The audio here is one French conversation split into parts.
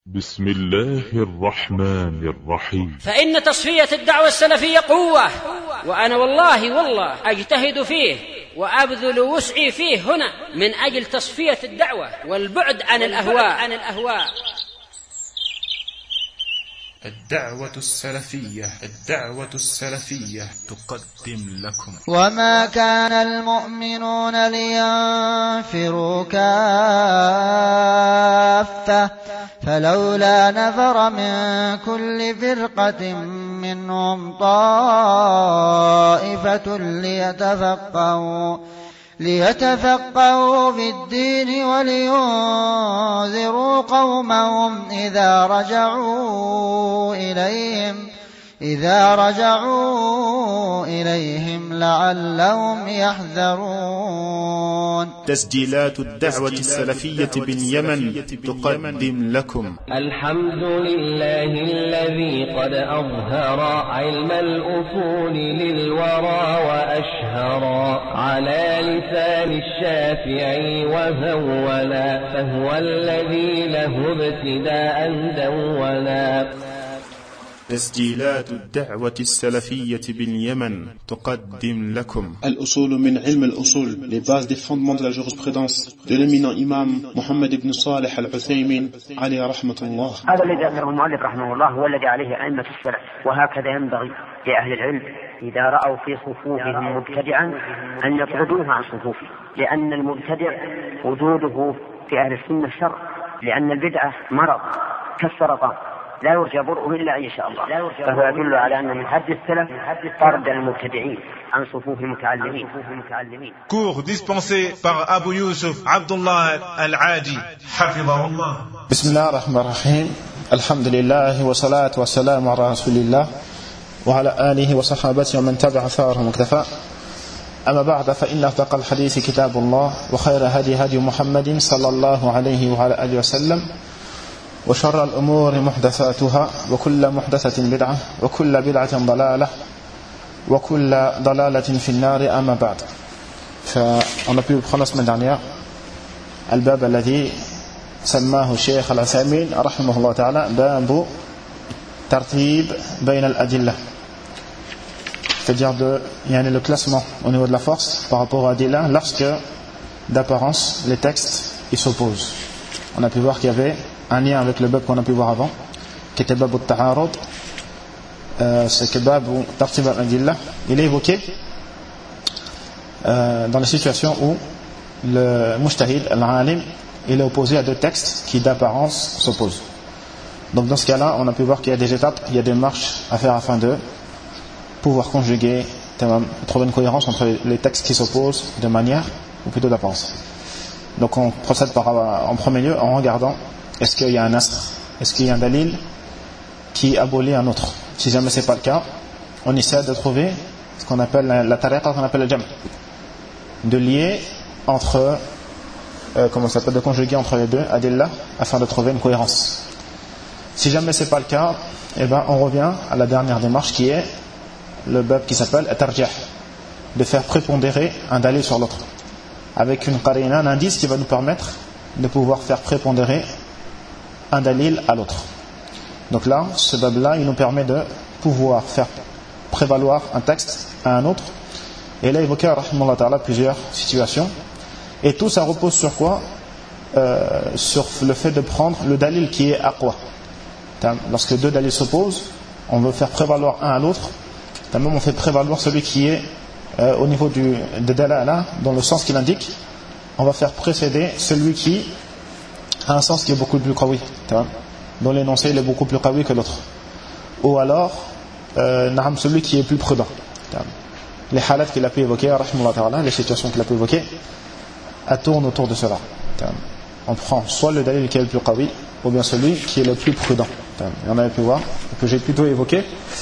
بسم الله الرحمن الرحيم. فإن تصفية الدعوة السلفية قوة، وأنا والله أجتهد فيه وأبذل وسعي فيه هنا من أجل تصفية الدعوة والبعد عن الأهواء. الدعوة السلفية تقدم لكم. وما كان المؤمنون لينفروا كافة فلولا نفر من كل فرقة منهم طائفة ليتفقهوا في الدين ولينذروا قومهم إذا رجعوا إليهم لعلهم يحذرون. تسجيلات الدعوة السلفية باليمن تقدم لكم. الحمد لله الذي قد أظهر علم الأصول للورى وأشهر على لسان الشافعي وهولا، فهو الذي له ابتداء دولا. تسجيلات الدعوة السلفية باليمن تقدم لكم. الأصول من علم الأصول, les bases des fondements de la jurisprudence de l'éminent imam Mohammed ibn Salih al-Uthaymin عليه رحمة الله. هذا الذي ذكره المؤلف رحمه الله هو الذي عليه أئمة السلف، وهكذا ينبغي لأهل العلم إذا رأوا في صفوفهم مبتدعا أن يطردوه عن صفوفه، لأن المبتدع وجوده في أهل السنة شر، لأن البدعة مرض كالسرطان لا يرجى برؤه إلا إن شاء الله، فهو يدل على أن من حد السلف طرد المبتدعين عن صفوف المتعلمين. Cours dispensé par Abu Yusuf Abdullah Al-Adi حفظه الله. بسم الله الرحمن الرحيم. الحمد لله والصلاة والسلام على رسول الله وعلى آله وصحابته ومن تبع أثارهم واكتفى. أما بعد، فإن أصدق الحديث كتاب الله، وخير هدي محمد صلى الله عليه وعلى آله وسلم، وشر الأمور محدثاتها، وكل محدثة بدعة، وكل بدعة ضلالة، وكل ضلالة في النار. أما بعد، on a pu prendre la semaine dernière الباب الذي سماه الشيخ العثيمين رحمه الله تعالى باب ترتيب بين الأدلة, c'est-à-dire le classement au niveau de la force par rapport à Adilla lorsque d'apparence les textes ils s'opposent. On a pu voir qu'il y avait un lien avec le bab qu'on a pu voir avant, qui était bab al-ta'arud. C'est que bab ou tartib al-adillah, il est évoqué dans les situations où le mujtahid, al-alim, il est opposé à deux textes qui d'apparence s'opposent. Donc dans ce cas-là, on a pu voir qu'il y a des étapes, il y a des marches à faire afin de pouvoir conjuguer, trouver une cohérence entre les textes qui s'opposent de manière, ou plutôt d'apparence. Donc on procède en premier lieu en regardant est-ce qu'il y a un asr, est-ce qu'il y a un dalil qui abolit un autre. Si jamais ce n'est pas le cas, on essaie de trouver ce qu'on appelle la tariqa, qu'on appelle le jam', de lier entre de conjuguer entre les deux adillah afin de trouver une cohérence. Si jamais ce n'est pas le cas, on revient à la dernière démarche qui est le bab qui s'appelle at-tarjih, de faire prépondérer un dalil sur l'autre avec une qarina, un indice qui va nous permettre de pouvoir faire prépondérer un dalil à l'autre. Donc là, ce bab-là, il nous permet de pouvoir faire prévaloir un texte à un autre. Et là, il évoqué, rahimahullah ta'ala, plusieurs situations. Et tout ça repose sur quoi? Sur le fait de prendre le dalil qui est aqwa. Lorsque deux dalils s'opposent, on veut faire prévaloir un à l'autre. Même on fait prévaloir celui qui est au niveau de dalala, dans le sens qu'il indique. On va faire précéder celui qui a un sens qui est beaucoup plus qawi, dont l'énoncé il est beaucoup plus qawi que l'autre, ou alors celui qui est plus prudent. Les halats qu'il a pu évoquer, les situations qu'il a pu évoquer, elles tournent autour de cela. On prend soit le dalil qui est le plus qawi, ou bien celui qui est le plus prudent. Et on avait pu voir, que j'ai plutôt évoqué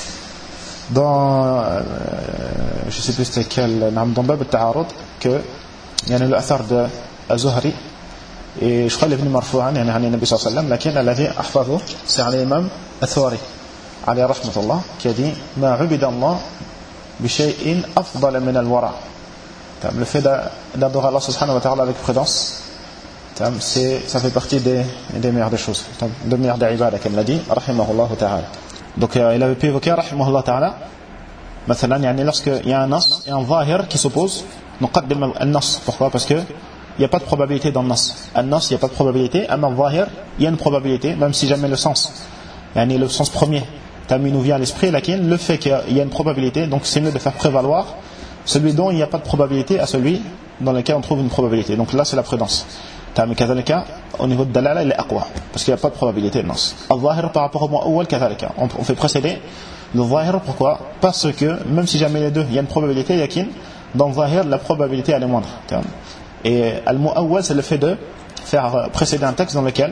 dans je sais plus c'était quel dans bab al-ta'arud, que il y a le athar de Az-Zuhri, et je crois qu'il est venu marfou'an يعني عن النبي صلى الله عليه وسلم, لكن الذي أحفظه c'est l'imam الثوري عليه رحمة الله, qui a dit ما عبد الله بشيء أفضل من الورع. Le fait d'adorer Allah subhanahu wa ta'ala avec prudence, ça fait partie des meilleures des choses, des meilleures des ibadah, comme l'a dit, rahimahullah ta'ala. Donc il avait pu évoquer, rahimahullah ta'ala, lorsqu'il y a un nas et un zahir qui s'opposent, nuqaddim al-nas. Pourquoi? Parce que il n'y a pas de probabilité dans le nas. Al-nas, il n'y a pas de probabilité. Amma al-zahir, il y a une probabilité, même si jamais le sens premier, il nous vient à l'esprit, le fait qu'il y a une probabilité, donc c'est mieux de faire prévaloir celui dont il n'y a pas de probabilité à celui dans lequel on trouve une probabilité. Donc là, c'est la prudence. Au niveau de dalala, il est aqwa, parce qu'il n'y a pas de probabilité de nas. Al-zahir par rapport au mu'awwal, kadhalika. On fait précéder le zahir, pourquoi? Parce que même si jamais les deux, il y a une probabilité, yakin, dans le zahir, la probabilité elle est moindre. Et al-mu'awwal, c'est le fait de faire précéder un texte dans lequel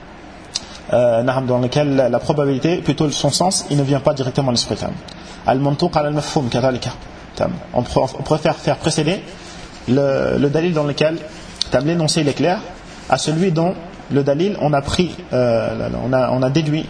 la probabilité, plutôt son sens, il ne vient pas directement à l'esprit. Al-mantuq al-mafhum, kadhalika. On préfère faire précéder le dalil dans lequel l'énoncé il est clair à celui dont le dalil on a pris on a déduit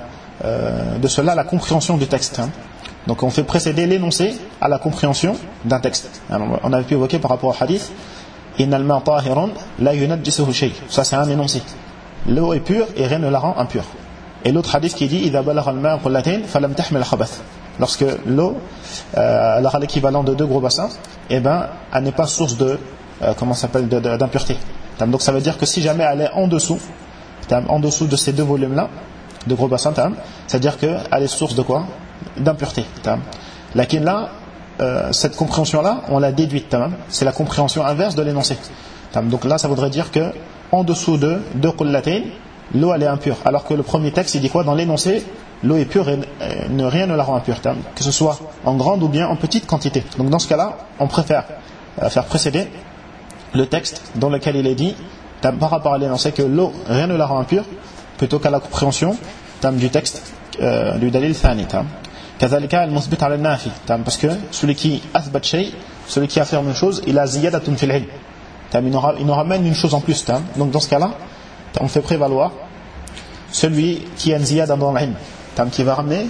de cela la compréhension du texte. Donc on fait précéder l'énoncé à la compréhension d'un texte. Alors, on avait pu évoquer par rapport au hadith innal ma'a tahirun la yunajjisuhu shay. Ça c'est un énoncé. L'eau est pure et rien ne la rend impure. Et l'autre hadith qui dit idha balagha al-ma'u qullatayn falam tahmil khabath. Lorsque l'eau elle aura l'équivalent de 2 gros bassins, elle n'est pas source de d'impureté. Donc ça veut dire que si jamais elle est en dessous de ces 2 volumes là de gros bassins, c'est-à-dire qu'elle est source de quoi? D'impureté. Lakin là, cette compréhension là on l'a déduite, c'est la compréhension inverse de l'énoncé. Donc là ça voudrait dire que en dessous de 2 qullatayn, l'eau elle est impure, alors que le premier texte il dit quoi? Dans l'énoncé, l'eau est pure et rien ne la rend impure, que ce soit en grande ou bien en petite quantité. Donc dans ce cas là on préfère faire précéder le texte dans lequel il est dit par rapport à l'énoncé que l'eau rien ne la rend impure, plutôt qu'à la compréhension du texte du dalil thani. Kazalika al-muthbit ala al-nafi, parce que celui qui athbat shay, celui qui affirme une chose, il a ziyadatun fil ilm, il nous ramène une chose en plus. Donc dans ce cas là on fait prévaloir celui qui a une ziyada dans l'ilm, qui va ramener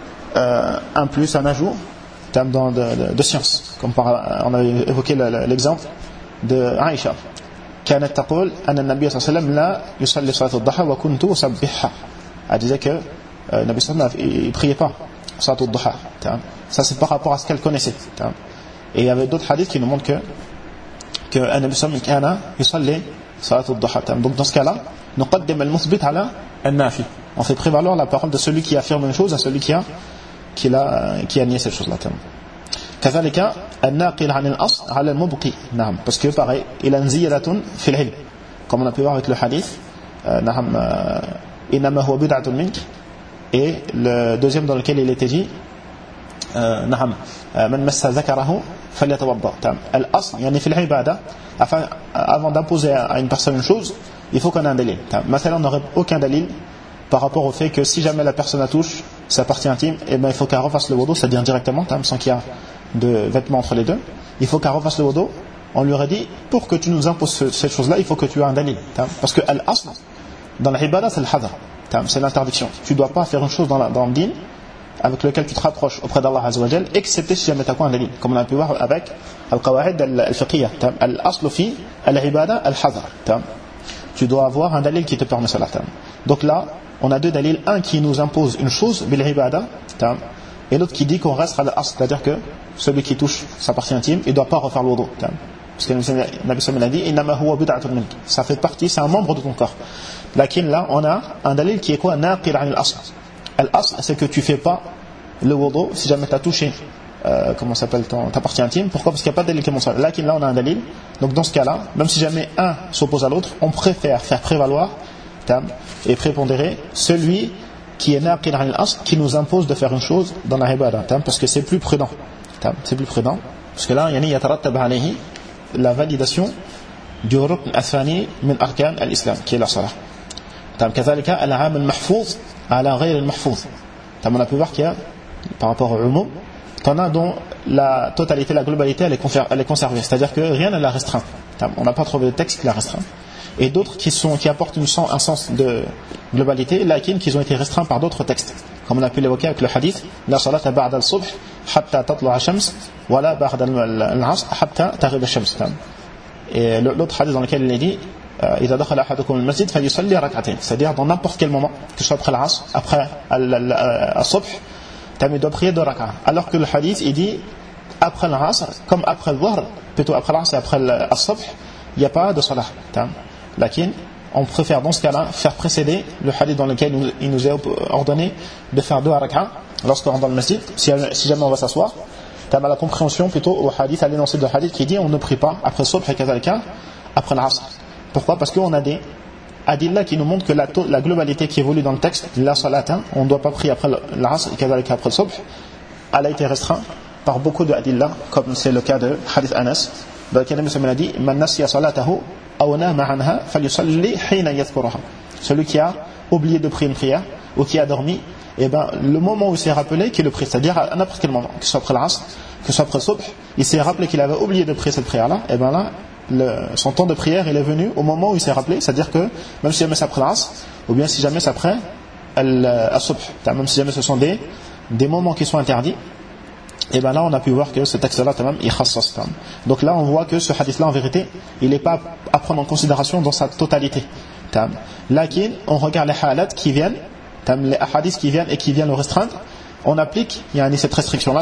un plus, un ajout de science, comme on avait évoqué l'exemple de Aïcha. كانت تقول أن النبي صلى الله عليه وسلم لا يصلي صلاة الضحى وكنت أسبحها. Elle disait que le Nabi sallallahu alayhi wa sallam il priait pas صلاة الضحى. Ça c'est par rapport à ce qu'elle connaissait. Et il y avait d'autres hadiths qui nous montrent que le Nabi sallallahu alayhi wa sallam كان يصلي صلاة الضحى. Donc dans ce cas-là, نقدم المثبت على النافي. On fait prévaloir la parole de celui qui affirme une chose à celui qui a nié cette chose-là. كذلك الناقل عن الأصل على المبقي. نعم. Parce que pareil, il a une ziyadatun fil ilm. Comme on a pu voir avec le hadith, نعم إنما هو بدعة منك. Et le deuxième dans lequel il était dit, نعم من مس ذكره فليتوضأ. الأصل يعني في العبادة, avant d'imposer à une personne une chose, il faut qu'on ait un dalil. Maintenant, on n'aurait aucun dalil par rapport au fait que si jamais la personne la touche sa partie intime, il faut qu'elle refasse le wudu, c'est-à-dire directement, sans qu'il y ait de vêtements entre les deux. Il faut qu'elle refasse le wudu. On lui aurait dit, pour que tu nous imposes cette chose-là, il faut que tu aies un dalil. Parce que al-asl, dans l'ibada, c'est le-hadar, c'est l'interdiction. Tu ne dois pas faire une chose dans le din avec lequel tu te rapproches auprès d'Allah Azza wa Jal, excepté si jamais tu as quoi un dalil. Comme on a pu voir avec al-qawa'id al-fiqhiyya. Al-asl fi al-ibada al-hadar. Tu dois avoir un dalil qui te permet cela. Donc là, on a 2 dalils, un qui nous impose une chose bil ibada, et l'autre qui dit qu'on reste à l'asl, c'est-à-dire que celui qui touche sa partie intime, il ne doit pas refaire le wudu. Parce que le Nabi sallallahu a dit innama huwa bid'atun mink. Ça fait partie, c'est un membre de ton corps. Lakin là, on a un dalil qui est quoi? Naqil an al-asl. Al-asl, c'est que tu fais pas le wudu si jamais tu as touché ta partie intime. Pourquoi? Parce qu'il n'y a pas de dalil qui montre ça. Lakin là, on a un dalil. Donc dans ce cas-là, même si jamais un s'oppose à l'autre, on préfère faire prévaloir et prépondérer celui qui est naqil an al-asl, qui nous impose de faire une chose dans la ibada, parce que c'est plus prudent. C'est plus prudent, parce que là, yatarattab alayhi la validation du rukn athani min arkan al-islam, qui est la salah. كذلك العام المحفوظ على غير المحفوظ. On a pu voir qu'il y a, par rapport au umum, qu'on a dont la totalité, la globalité, elle est conservée, c'est-à-dire que rien ne la restreint. On n'a pas trouvé de texte qui la restreint. Et d'autres qui apportent un sens de globalité, lakin qui ont été restreints par d'autres textes, comme on a pu l'évoquer avec le hadith la salata ba'da al-subh hatta tatlu'a ash-shams wa la ba'da al-'asr hatta taghrib ash-shams. Et l'autre hadith dans lequel il est dit إذا دخل أحدكم المسجد فليصلي ركعتين, c'est-à-dire dans n'importe quel moment, que ce soit après l'Asr, après al-Subh, il doit prier 2 rak'ah. Alors que le hadith il dit après l'Asr, comme après le Dhuhr, plutôt après l'Asr et après al-Subh, il n'y a pas de salah. Lakin, on préfère dans ce cas-là faire précéder le hadith dans lequel il nous est ordonné de faire 2 rak'ah lorsqu'on rentre dans le masjid, si jamais on va s'asseoir. T'as la compréhension plutôt au hadith, à l'énoncé de hadith qui dit on ne prie pas après Subh et Kazalika après l'Asr. Pourquoi? Parce qu'on a des adillah qui nous montrent que la globalité qui évolue dans le texte, la salat, on ne doit pas prier après l'Asr et Kazalika après le Subh, elle a été restreinte par beaucoup de adillah, comme c'est le cas de hadith Anas, dans lequel Nabi a dit man nasiya salatahu aw nama anha falyusalli hina yadhkuruha. Celui qui a oublié de prier une prière ou qui a dormi, et le moment où il s'est rappelé qu'il le prie, c'est-à-dire à n'importe quel moment, que ce soit après l'Asr, que ce soit après le Subh, il s'est rappelé qu'il avait oublié de prier cette prière-là, et là, son temps de prière il est venu au moment où il s'est rappelé, c'est-à-dire que même si jamais c'est après l'Asr, ou bien si jamais c'est après al-Subh, même si jamais ce sont des moments qui sont interdits, et là on a pu voir que ce texte-là il khassas. Donc là on voit que ce hadith-là en vérité il n'est pas à prendre en considération dans sa totalité. Lakin on regarde les halats qui viennent, les hadiths qui viennent et qui viennent le restreindre, on applique cette restriction-là,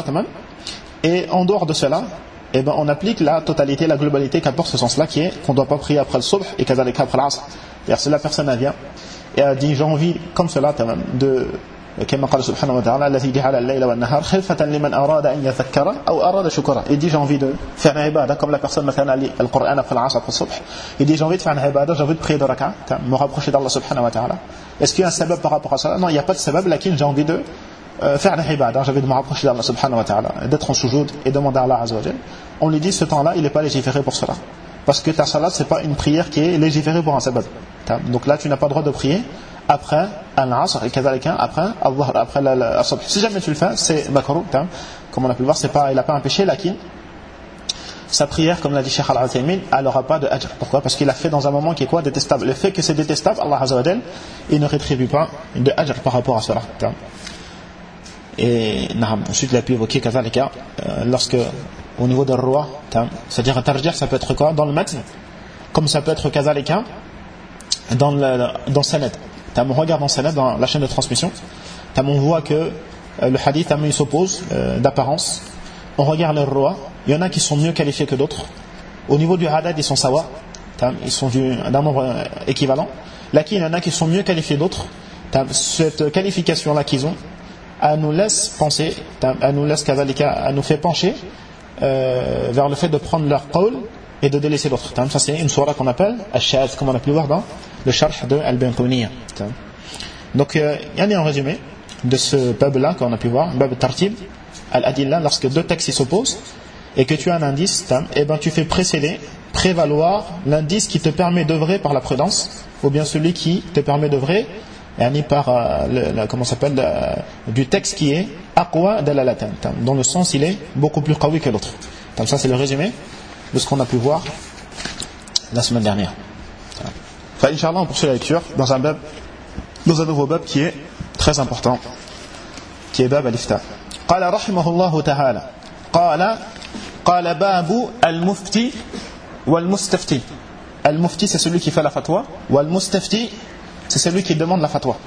et en dehors de cela, on applique la totalité, la globalité qu'apporte ce sens-là, qui est qu'on ne doit pas prier après le Subh et qu'après l'Asr. C'est-à-dire si la personne vient et elle dit j'ai envie comme cela de كما قال سبحانه وتعالى الذي جعل الليل والنهار خلفة لمن أراد أن يذكر أو أراد شكرا. Il dit j'ai envie de faire une ibada comme la personne مثلا lit le Coran après l'Asr après le Subh. Il dit j'ai envie de faire une ibada, j'ai envie de prier 2 rak'ah, me rapprocher d'Allah subhanahu wa ta'ala. Est-ce qu'il y a un sabab par rapport à ça? Non, il n'y a pas de sabab, lakin j'ai envie de faire une ibada, j'ai envie de me rapprocher d'Allah subhanahu wa ta'ala, d'être en sujoud et demander à Allah azza wa jalla. On lui dit ce temps-là il n'est pas légiféré pour cela, parce que ta salat c'est pas une prière qui est légiférée pour un sabab. Donc là tu n'as pas le droit de prier après al-Asr et kadhalika après al-Dhuhr, après al-Subh. Si jamais tu le fais, c'est makruh, comme on a pu le voir, il n'a pas un péché, lakin sa prière, comme l'a dit Cheikh Al-Uthaymin, elle n'aura pas de ajr. Pourquoi? Parce qu'il a fait dans un moment qui est quoi? Détestable. Le fait que c'est détestable, Allah azza wa jalla, il ne rétribue pas de ajr par rapport à cela. Et ensuite il a pu évoquer kadhalika lorsque au niveau d'un roi, c'est-à-dire un tarjih, ça peut être quoi? Dans le matn, comme ça peut être kadhalika dans sanad. On regarde dans sanad, dans la chaîne de transmission, on voit que le hadith il s'oppose d'apparence. On regarde les rois, il y en a qui sont mieux qualifiés que d'autres. Au niveau du hadad, ils sont sawa, ils sont d'un nombre équivalent. Là, il y en a qui sont mieux qualifiés d'autres. Cette qualification-là qu'ils ont, elle nous laisse penser, elle nous fait pencher vers le fait de prendre leur qawl et de délaisser l'autre. Ça c'est une sourate qu'on appelle al-shadh, comme on a pu voir dans le sharh de al-Bayquniya. Donc en résumé de ce bab-là qu'on a pu voir, bab tartib al-adillah, lorsque 2 textes s'opposent et que tu as un indice, tu fais prévaloir l'indice qui te permet d'œuvrer par la prudence, ou bien celui qui te permet d'œuvrer par du texte qui est aqwa dalalatan, dont le sens il est beaucoup plus qawi que l'autre. Ça c'est le résumé de ce qu'on a pu voir la semaine dernière. Inch'Allah, on poursuit la lecture dans un nouveau bab qui est très important, qui est bab al-ifta. قال رحمه الله تعالى قال باب المفتي والمستفتي. Al-mufti c'est celui qui fait la fatwa, wal-mustafti c'est celui qui demande la fatwa.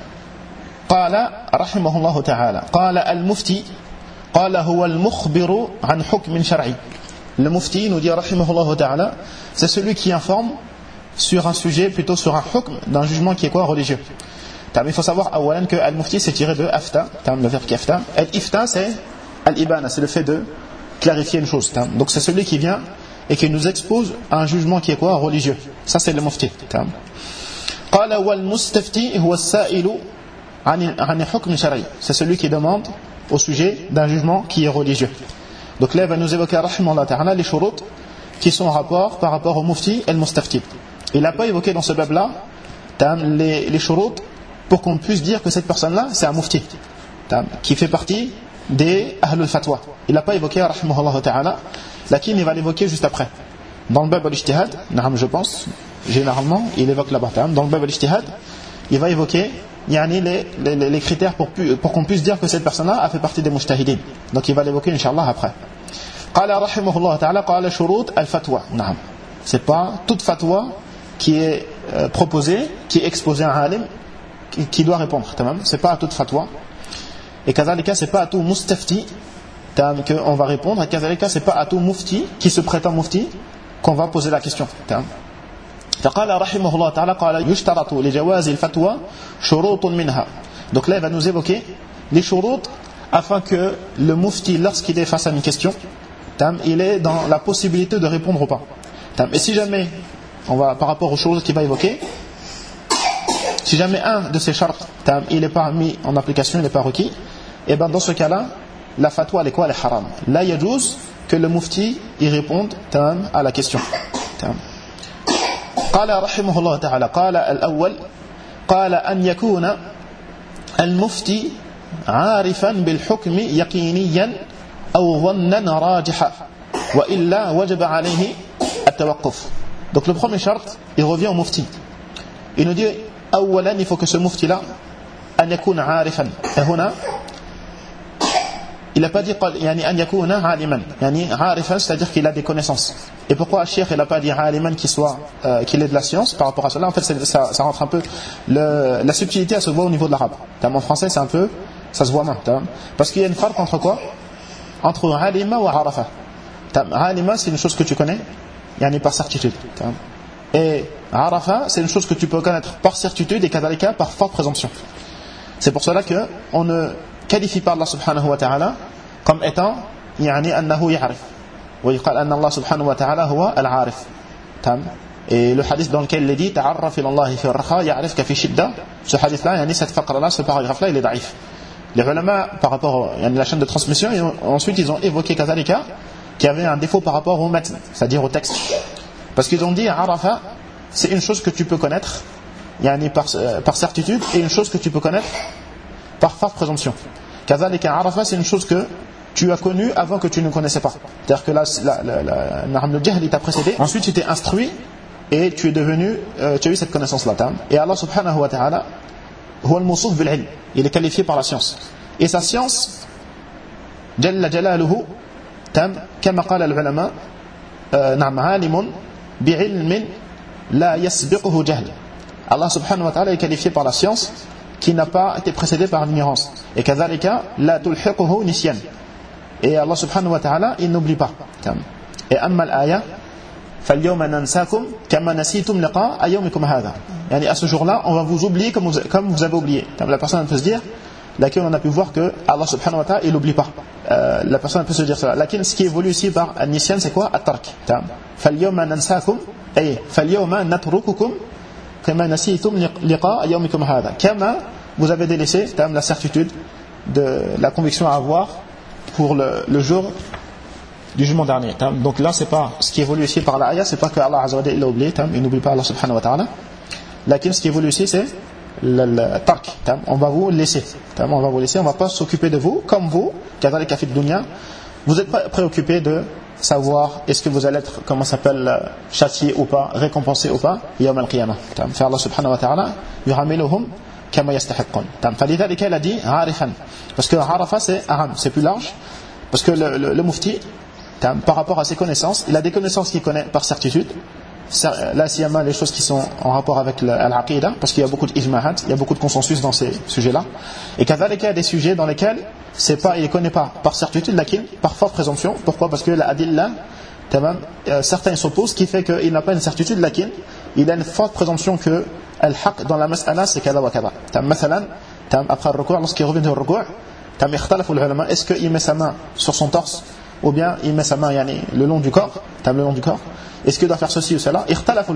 قال رحمه الله تعالى قال المفتي قال هو المخبر عن حكم شرعي. Le mufti nous dit rahimahullah ta'ala, c'est celui qui informe sur un sujet, plutôt sur un hukm d'un jugement qui est quoi? Religieux. Il faut savoir que al-mufti c'est tiré de afta, le verbe qui afta. Al-ifta c'est al-ibana, c'est le fait de clarifier une chose. Donc c'est celui qui vient et qui nous expose à un jugement qui est quoi? Religieux. Ça c'est le mufti. قال والمستفتي هو السائل عن حكم شرعي. C'est celui qui demande au sujet d'un jugement qui est religieux. Donc là il va nous évoquer rahimahullah ta'ala les shurut qui sont en rapport par rapport au mufti et le mustafti. Il n'a pas évoqué dans ce bab là les shurut pour qu'on puisse dire que cette personne là c'est un mufti qui fait partie des ahlul fatwa. Il n'a pas évoqué rahimahullah ta'ala, lakin il va l'évoquer juste après dans le bab al-ijtihad. Je pense généralement il évoque là-bas dans le bab al-ijtihad, il va évoquer les critères pour qu'on puisse dire que cette personne-là a fait partie des mujtahidin. Donc il va l'évoquer Inch'Allah après. قال رحمه الله تعالى قال شروط الفتوى. C'est pas toute fatwa qui est proposé, qui est exposé à un alim, qui doit répondre. C'est pas à toute fatwa. Et kazalika, c'est pas à tout mustafti qu'on va répondre. Et kazalika, c'est pas à tout mufti qui se prétend mufti qu'on va poser la question. فقال رحمه الله تعالى قال يشترط لجواز الفتوى شروط منها. Donc là il va nous évoquer les shurut afin que le mufti, lorsqu'il est face à une question, il est dans la possibilité de répondre ou pas. Et si jamais on va par rapport aux choses qu'il va évoquer, si jamais un de ces sharts il n'est pas mis en application, il n'est pas requis, et ben dans ce cas-là la fatwa elle est quoi? Elle est haram. Là il y a juz que le mufti y réponde à la question. قال رحمه الله تعالى قال الأول قال أن يكون المفتي عارفا بالحكم يقينيا أو ظنا راجحا وإلا وجب عليه التوقف. Donc le premier charte il revient au mufti. Il nous dit أولا il faut que ce mufti là أن يكون عارفا. Et هنا il n'a pas dit يعني أن يكون عالما يعني عارفا c'est-à-dire qu'il a des connaissances. Et pourquoi le cheikh il n'a pas dit aliman qu'il ait de la science par rapport à cela? En fait ça rentre un peu la subtilité, elle se voit au niveau de l'arabe. En français c'est un peu ça se voit moins parce qu'il y a une farq entre quoi? Entre alima ou arafa. Alima c'est une chose que tu connais yani par certitude, et arafa c'est une chose que tu peux connaître par certitude et kadalika par forte présomption. C'est pour cela que on ne qualifie pas Allah subhanahu wa ta'ala comme étant yani annahu ya'rif. ويقال أن الله سبحانه وتعالى هو العارف. Et le hadith dans lequel il est dit تعرف إلى الله في الرخاء يعرفك في الشدة, ce hadith là, cette faqra là, ce paragraphe là, il est daif. Les ulama par rapport à la chaîne de transmission, et ensuite ils ont évoqué kazalika qui avait un défaut par rapport au matn, c'est-à-dire au texte, parce qu'ils ont dit arafa c'est une chose que tu peux connaître par certitude et une chose que tu peux connaître par forte présomption. Kazalika arafa c'est une chose que tu as connu avant que tu ne connaissais pas. C'est-à-dire que le jahl t'a précédé, ensuite tu t'es instruit et tu es devenu, tu as eu cette connaissance-là. Et Allah subhanahu wa ta'ala, huwa al-mawsuf bil-ilm, il est qualifié par la science. Et sa science, jalla jalaluhu, kama qala al-ulama, na'am alimun bi'ilmin la yasbiquhu jahl. Allah subhanahu wa ta'ala est qualifié par la science qui n'a pas été précédée par l'ignorance. Et kadhalika la tulhiquhu nisyan. Et Allah subhanahu wa ta'ala il n'oublie pas. Et amma al-aya فَالْيَوْمَ نَنْسَاكُمْ كَمَّا نَسِيتُمْ لِقَاءَ أَيَوْمِكُمْ هَذَا. Yani à ce jour-là, on va vous oublier comme vous avez oublié. La personne peut se dire, laquelle on a pu voir que Allah subhanahu wa ta'ala il n'oublie pas. La personne peut se dire cela. Laquelle ce qui évolue ici par al-nisyan c'est quoi? At-tark. فَالْيَوْمَ نَنْسَاكُمْ أي فَالْيَوْمَ نَتْرُكُكُمْ كَمَّا نَسِيتُمْ لِقَاءَ أَيَوْمِكُمْ هَذَا. Kama, vous avez délaissé la certitude de la conviction à avoir pour le jour du jugement dernier. Donc là c'est pas ce qui évolue ici par l'aya, c'est pas que Allah azza wa jalla il a oublié, il n'oublie pas Allah subhanahu wa ta'ala. Lakin ce qui évolue ici c'est le tark, on va vous laisser, on va pas s'occuper de vous comme vous kadhalika fi dunya. Vous êtes pas préoccupé de savoir est-ce que vous allez être comment s'appelle châtié ou pas, récompensé ou pas yawm al-qiyamah. Fa Allah subhanahu wa ta'ala yuhamiluhum kama yastahiqun. Falidhalika il a dit arifan parce que arafa c'est aham, c'est plus large parce que le mufti par rapport à ses connaissances, il a des connaissances qu'il connaît par certitude. Là, s'il y a les choses qui sont en rapport avec l'aqida, parce qu'il y a beaucoup d'ijmahat, il y a beaucoup de consensus dans ces sujets-là. Et kadhalika, il y a des sujets dans lesquels il ne connaît pas par certitude, lakin par forte présomption. Pourquoi? Parce que la adilla, certains s'opposent, ce qui fait qu'il n'a pas une certitude, lakin il a une forte présomption que al-haq dans la mas'ala c'est kada wa kada. Après le recours, lorsqu'il revient au recours, est-ce qu'il met sa main sur son torse ou bien il met sa main le long du corps, est-ce qu'il doit faire ceci ou cela?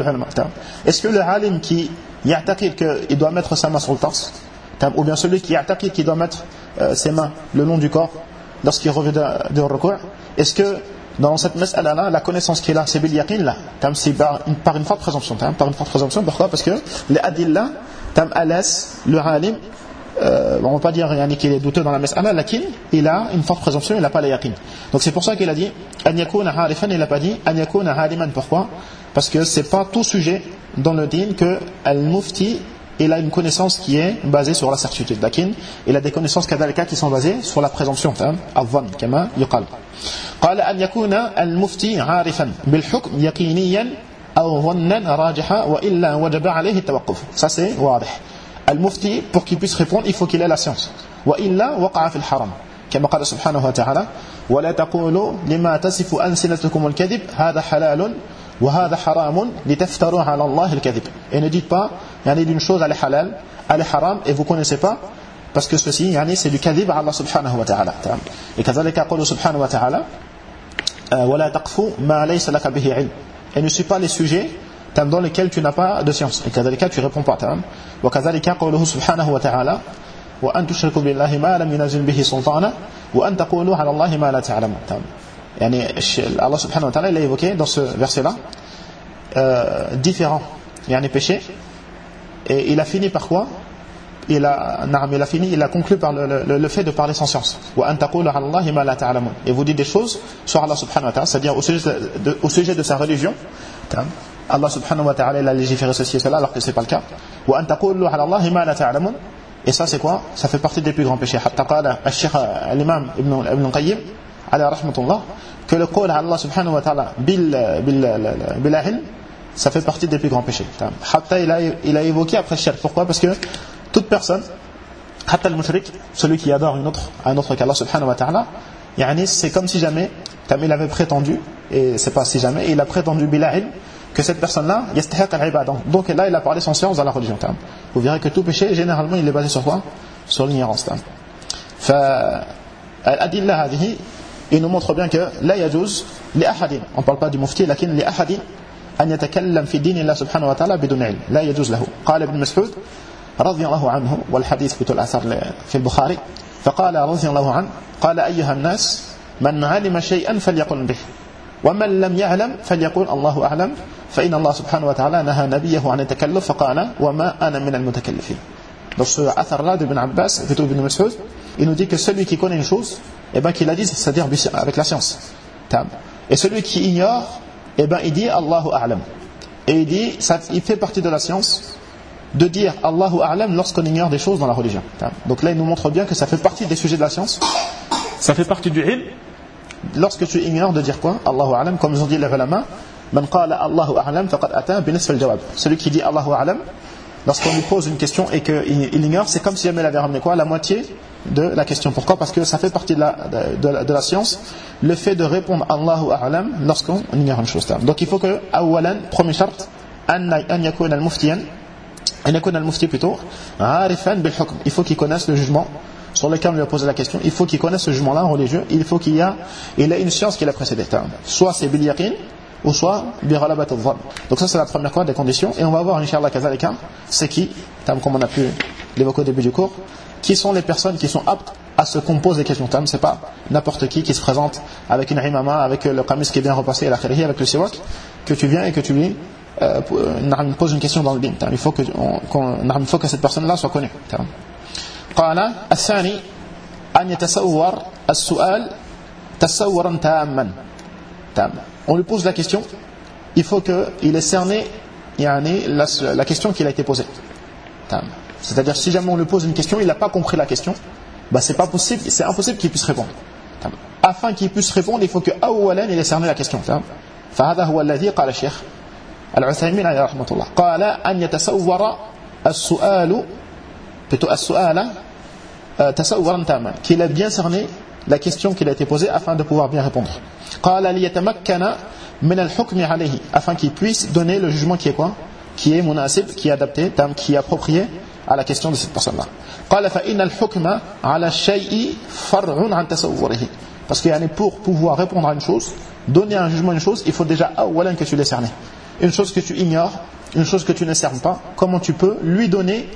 Est-ce que le alim qui ya'taqid qu'il doit mettre sa main sur le torse, ou bien celui qui ya'taqid qu'il doit mettre ses mains le long du corps lorsqu'il revient de recours, est-ce que dans cette mas'ala là la connaissance qu'il a c'est bil yaqin là, c'est par une forte présomption, pourquoi? Parce que les adilla laisse le alim on ne va pas dire qu'il est douteux dans la mas'ala, lakin il a une forte présomption, il n'a pas la yaqin. Donc c'est pour ça qu'il a dit an yakuna harifan, il n'a pas dit an yakuna haliman. Pourquoi? Parce que c'est pas tout sujet dans le din que al-mufti il a une connaissance qui est basée sur la certitude, lakin il a des connaissances kadhalika qui sont basées sur la présomption, al-dhann kama yuqal. قال an yakuna al-mufti harifan bil hukm yaqiniyan أو ظنا راجحا وإلا وجب عليه التوقف. Ça c'est واضح. المفتي pour qu'il puisse répondre il faut qu'il ait la science. وإلا وقع في الحرام. كما قال سبحانه وتعالى ولا تقولوا لما تصف ألسنتكم الكذب هذا حلال وهذا حرام لتفتروا على الله الكذب. Et ne dites pas يعني d'une chose elle est halal, elle est haram et vous connaissez pas parce que ceci يعني c'est du kadhib à Allah subhanahu wa ta'ala. Et كذلك قال سبحانه وتعالى ولا تقف ما ليس لك به علم. Et ne suis pas les sujets dans lesquels tu n'as pas de science. Et كذلك tu réponds pas. وكذلك قوله سبحانه وتعالى وأن تشركوا بالله ما لم ينزل به سلطانا وأن تقولوا على الله ما لا تعلمون. يعني Allah subhanahu wa ta'ala il a évoqué dans ce verset là différents يعني péchés et il a fini par quoi? Il a conclu par le fait de parler sans science. وأن تقولوا على الله ما لا تعلمون. Et vous dites des choses sur Allah subhanahu wa ta'ala, c'est-à-dire au sujet de sa religion. Allah subhanahu wa ta'ala il a légiféré ceci et cela alors que c'est pas le cas. وأن تقولوا على الله ما لا تعلمون. Et ça c'est quoi? Ça fait partie des plus grands péchés. حتى قال الشيخ الإمام ابن القيم على رحمة الله que le قول على الله سبحانه وتعالى بالعلم ça fait partie des plus grands péchés. حتى il a évoqué après shirk. Pourquoi? Parce que toute personne, حتى المشرك, celui qui adore un autre qu'Allah subhanahu wa ta'ala, يعني c'est comme si jamais il avait prétendu, et c'est pas si jamais, il a prétendu bil'ilm que cette personne-là yastahiq al-ibada. Donc là il a parlé sans science dans la religion. Vous verrez que tout péché généralement il est basé sur quoi? Sur l'ignorance. فالأدلة هذه il nous montre bien que لا يجوز لأحد, on parle pas du mufti, لكن لأحد أن يتكلم في دين الله سبحانه وتعالى بدون علم, لا يجوز له. قال ابن مسعود رضي الله عنه, والحديث في الأثر في البخاري, فقال رضي الله عنه قال أيها الناس من علم شيئا فليقل به ومن لم يعلم فليقول الله أعلم فإن الله سبحانه وتعالى نهى نبيه عن التكلف فقال وما أنا من المتكلفين. Dans ce athar-là de Ibn Abbas, plutôt Ibn Mas'ud, il nous dit que celui qui connaît une chose, eh ben qu'il la dise, c'est-à-dire avec la science. Et celui qui ignore, eh ben il dit Allahu A'lam. Et il dit, il fait partie de la science de dire Allahu A'lam lorsqu'on ignore des choses dans la religion. Donc là il nous montre bien que ça fait partie des sujets de la science, ça fait partie du ilm. Lorsque tu ignores, de dire quoi? Allahu A'lam, comme ils ont dit les ulama, man qala Allahu A'lam faqad ata bi nisf al-jawab. Celui qui dit Allahu A'lam lorsqu'on lui pose une question et qu'il ignore, c'est comme si jamais il avait ramené quoi? La moitié de la question. Pourquoi? Parce que ça fait partie de la science, le fait de répondre Allahu A'lam lorsqu'on ignore une chose. Donc il faut que, awalan, premier shart, an yakuna al-muftiyan, an yakuna al-mufti plutôt, arifan bil hukm. Il faut qu'il connaisse le jugement sur lequel on lui a posé la question. Il faut qu'il connaisse ce jugement-là religieux. Il faut qu'il ait une science qui l'a précédé. Soit c'est bil yaqin, ou soit bi ghalabat al-dhann. Donc ça c'est la première fois des conditions, et on va voir inshallah kazalika c'est qui, comme on a pu l'évoquer au début du cours, qui sont les personnes qui sont aptes à se composer des questions. C'est pas n'importe qui se présente avec une imama, avec le qamis qui est bien repassé et la khirihi, avec le siwak, que tu viens et que tu lui poses une question dans le din. Il faut que cette personne-là soit connue. قال الثاني أن يتصور السؤال تصورا تاما. On lui pose la question, il faut qu'il ait cerné la question qui a été posée. C'est-à-dire si jamais on lui pose une question, il n'a pas compris la question, c'est pas possible, c'est impossible qu'il puisse répondre. Afin qu'il puisse répondre, il faut que أولا il ait cerné la question. فهذا هو الذي قال الشيخ العثيمين عليه رحمة الله قال أن يتصور السؤال plutôt السؤال تصورا تاما, qu'il a bien cerné la question qui a été posée afin de pouvoir bien répondre. قال ليتمكن من الحكم عليه, afin qu'il puisse donner le jugement qui est quoi, qui est munasib, qui est adapté, qui est approprié à la question de cette personne-là. قال فإن الحكم على الشيء فرع عن تصوره, parce que pour pouvoir répondre à une chose, donner un jugement à une chose, il faut déjà awalan que tu l'aies cerné. Une chose que tu ignores, une chose que tu ne cernes pas, comment tu peux lui donner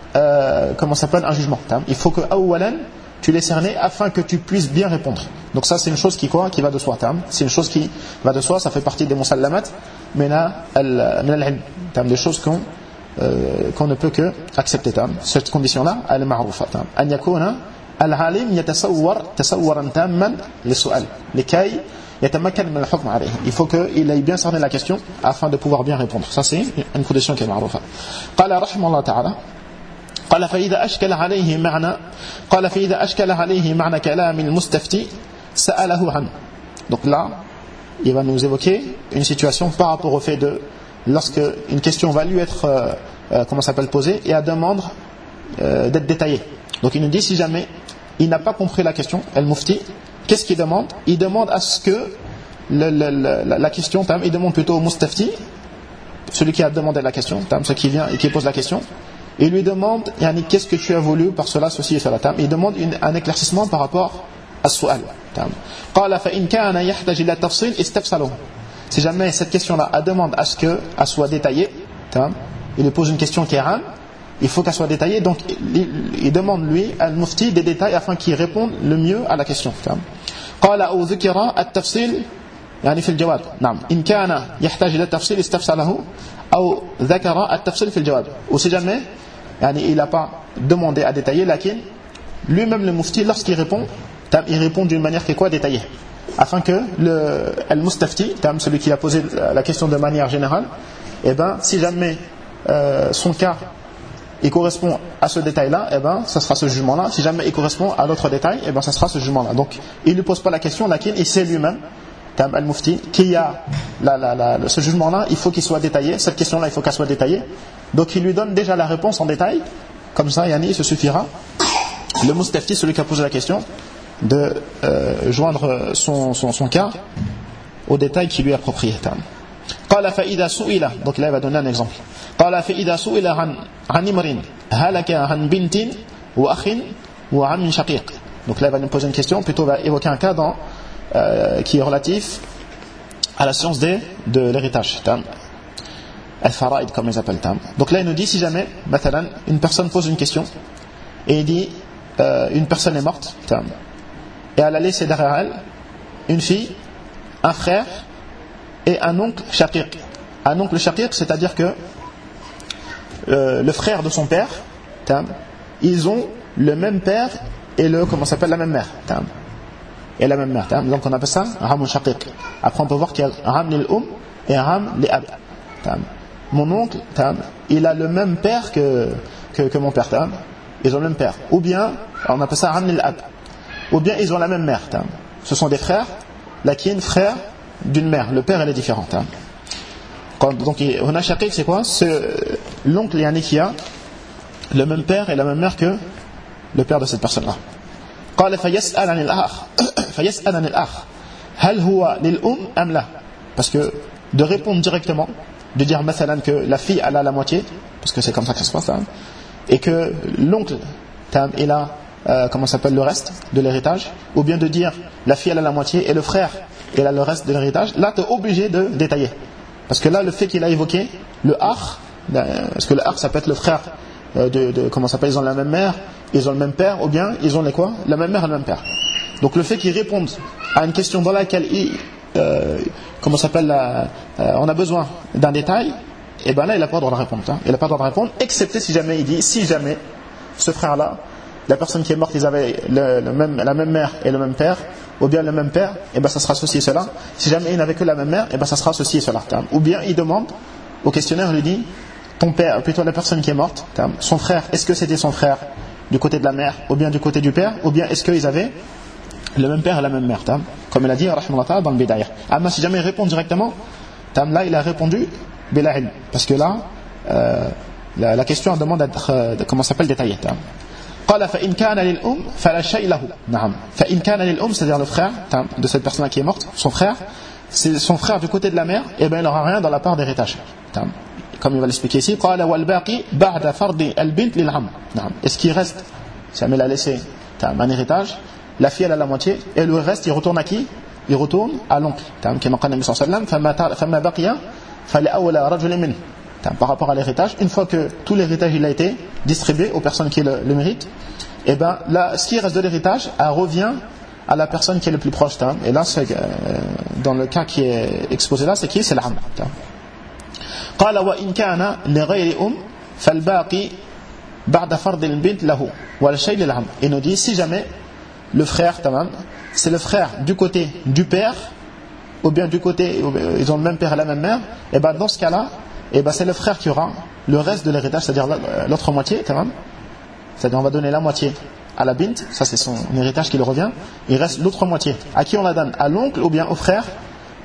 un jugement? Il faut que awalan tu l'aies cerné afin que tu puisses bien répondre. Donc ça c'est une chose qui va de soi. C'est une chose qui va de soi, ça fait partie des musallamat min al-ilm, des choses qu'on ne peut que accepter. Cette condition-là, elle est ma'roufa. An yakuna al-alim yatasawwar tasawwaran tamman lis-su'al likay yatamakkan min al-hukm alayhi. Il faut qu'il ait bien cerné la question afin de pouvoir bien répondre. Ça c'est une condition qui est ma'roufa. Qala rahimahullah ta'ala قال فإذا أشكل عليه معنى كلام المستفتي سأله عنه. Donc là il va nous évoquer une situation par rapport au fait de lorsque une question va lui être posée, et elle demande d'être détaillée. Donc il nous dit, si jamais il n'a pas compris la question, al-mufti, qu'est-ce qu'il demande? Il demande à ce que la question, il demande plutôt au mustafti, celui qui a demandé la question, celui qui vient et qui pose la question, et il lui demande, qu'est-ce que tu as voulu par cela, ceci et cela. Il demande un éclaircissement par rapport à ce su'al. Si jamais cette question-là, elle demande à ce qu'elle soit détaillée, il lui pose une question qui est ram, il faut qu'elle soit détaillée, donc il demande lui, al-mufti, des détails afin qu'il réponde le mieux à la question. قال أو ذكر التفصيل يعني في الجواب نعم إن كان يحتاج إلى التفصيل استفسره أو ذكر التفصيل في الجواب. Ou si jamais il n'a pas demandé à détailler, lakin lui-même le mufti, lorsqu'il répond, il répond d'une manière qui est quoi, détaillée, afin que le mustafti, celui qui a posé la question de manière générale, si jamais son cas il correspond à ce détail-là, ça sera ce jugement-là. Si jamais il correspond à l'autre détail, ça sera ce jugement-là. Donc, il ne lui pose pas la question, laquelle il sait lui-même, al-mufti, qu'il y a ce jugement-là, il faut qu'il soit détaillé. Cette question-là, il faut qu'elle soit détaillée. Donc, il lui donne déjà la réponse en détail. Comme ça, il se suffira. Le mustafti, celui qui a posé la question, de joindre son cas au détail qui lui est approprié. قال فإذا سئل, donc là il va donner un exemple. قال فإذا سئل عن امرئ هلك عن بنت وأخ وعم شقيق. Donc là il va nous poser une question, plutôt il va évoquer un cas qui est relatif à la science de l'héritage. Al-Fara'id comme ils appellent. Donc là il nous dit, si jamais une personne pose une question et il dit une personne est morte et elle a laissé derrière elle une fille, un frère et un oncle shaqiq. Un oncle shaqiq, c'est-à-dire que le frère de son père, ils ont le même père et la même mère. Et la même mère. Donc on appelle ça ram shaqiq. Après on peut voir qu'il y a ram lil et ram li ab. Mon oncle, il a le même père que mon père. Ils ont le même père. Ou bien, on appelle ça ram lil ab. Ou bien ils ont la même mère. Ce sont des frères, lakin frères d'une mère, le père elle est différente. Donc on a shaqiq, c'est quoi? C'est l'oncle qui a le même père et la même mère que le père de cette personne-là. قال فيسأل عن الأخ هل هو للأم أم لا. Parce que de répondre directement, de dire مثلا que la fille elle a la moitié, parce que c'est comme ça que ça se passe, et que l'oncle il a le reste de l'héritage, ou bien de dire la fille elle a la moitié et le frère il a le reste de l'héritage, là tu es obligé de détailler, parce que là le fait qu'il a évoqué le akh, parce que le akh ça peut être le frère ils ont la même mère, ils ont le même père, ou bien ils ont la même mère et le même père. Donc le fait qu'ils répondent à une question dans laquelle on a besoin d'un détail, et là il n'a pas le droit de répondre. Il n'a pas le droit de répondre, excepté si jamais il dit, si jamais ce frère là, la personne qui est morte, ils avaient la même mère et le même père, ou bien le même père, ça sera ceci et cela. Si jamais ils n'avaient que la même mère, ça sera ceci et cela. Ou bien il demande au questionnaire, il lui dit, ton père, plutôt la personne qui est morte, son frère, est-ce que c'était son frère du côté de la mère, ou bien du côté du père, ou bien est-ce qu'ils avaient le même père et la même mère, comme il a dit rahimahullah dans le Bidayah. Mais si jamais il répond directement, là il a répondu bila ilm, parce que là la question demande d'être détaillée. قال فإن كان للأم فلا شيء له. نعم. فإن كان للأم, c'est-à-dire le frère de cette personne qui est morte, son frère, c'est son frère du côté de la mère, il n'aura rien dans la part d'héritage. Comme il va l'expliquer ici, قال والباقي بعد فرض البنت للعم. نعم. Et ce qui reste, si elle a laissé un héritage, la fille elle a la moitié, et le reste il retourne à qui? Il retourne à l'oncle. كما قال النبي صلى الله عليه وسلم فما بقي فلأولى رجل منه. Par rapport à l'héritage, une fois que tout l'héritage il a été distribué aux personnes qui le méritent, là, ce qui reste de l'héritage, elle revient à la personne qui est le plus proche. Et là, dans le cas qui est exposé là, c'est qui? C'est l'am. قال وإن كان لغير فالباقي بعد فرض البنت له والشيء للعم. Il nous dit, si jamais le frère, c'est le frère du côté du père, ou bien du côté, ils ont le même père et la même mère, dans ce cas-là, c'est le frère qui aura le reste de l'héritage, c'est-à-dire l'autre moitié, c'est-à-dire on va donner la moitié à la bint, ça c'est son héritage qui lui revient, il reste l'autre moitié. À qui on la donne? À l'oncle ou bien au frère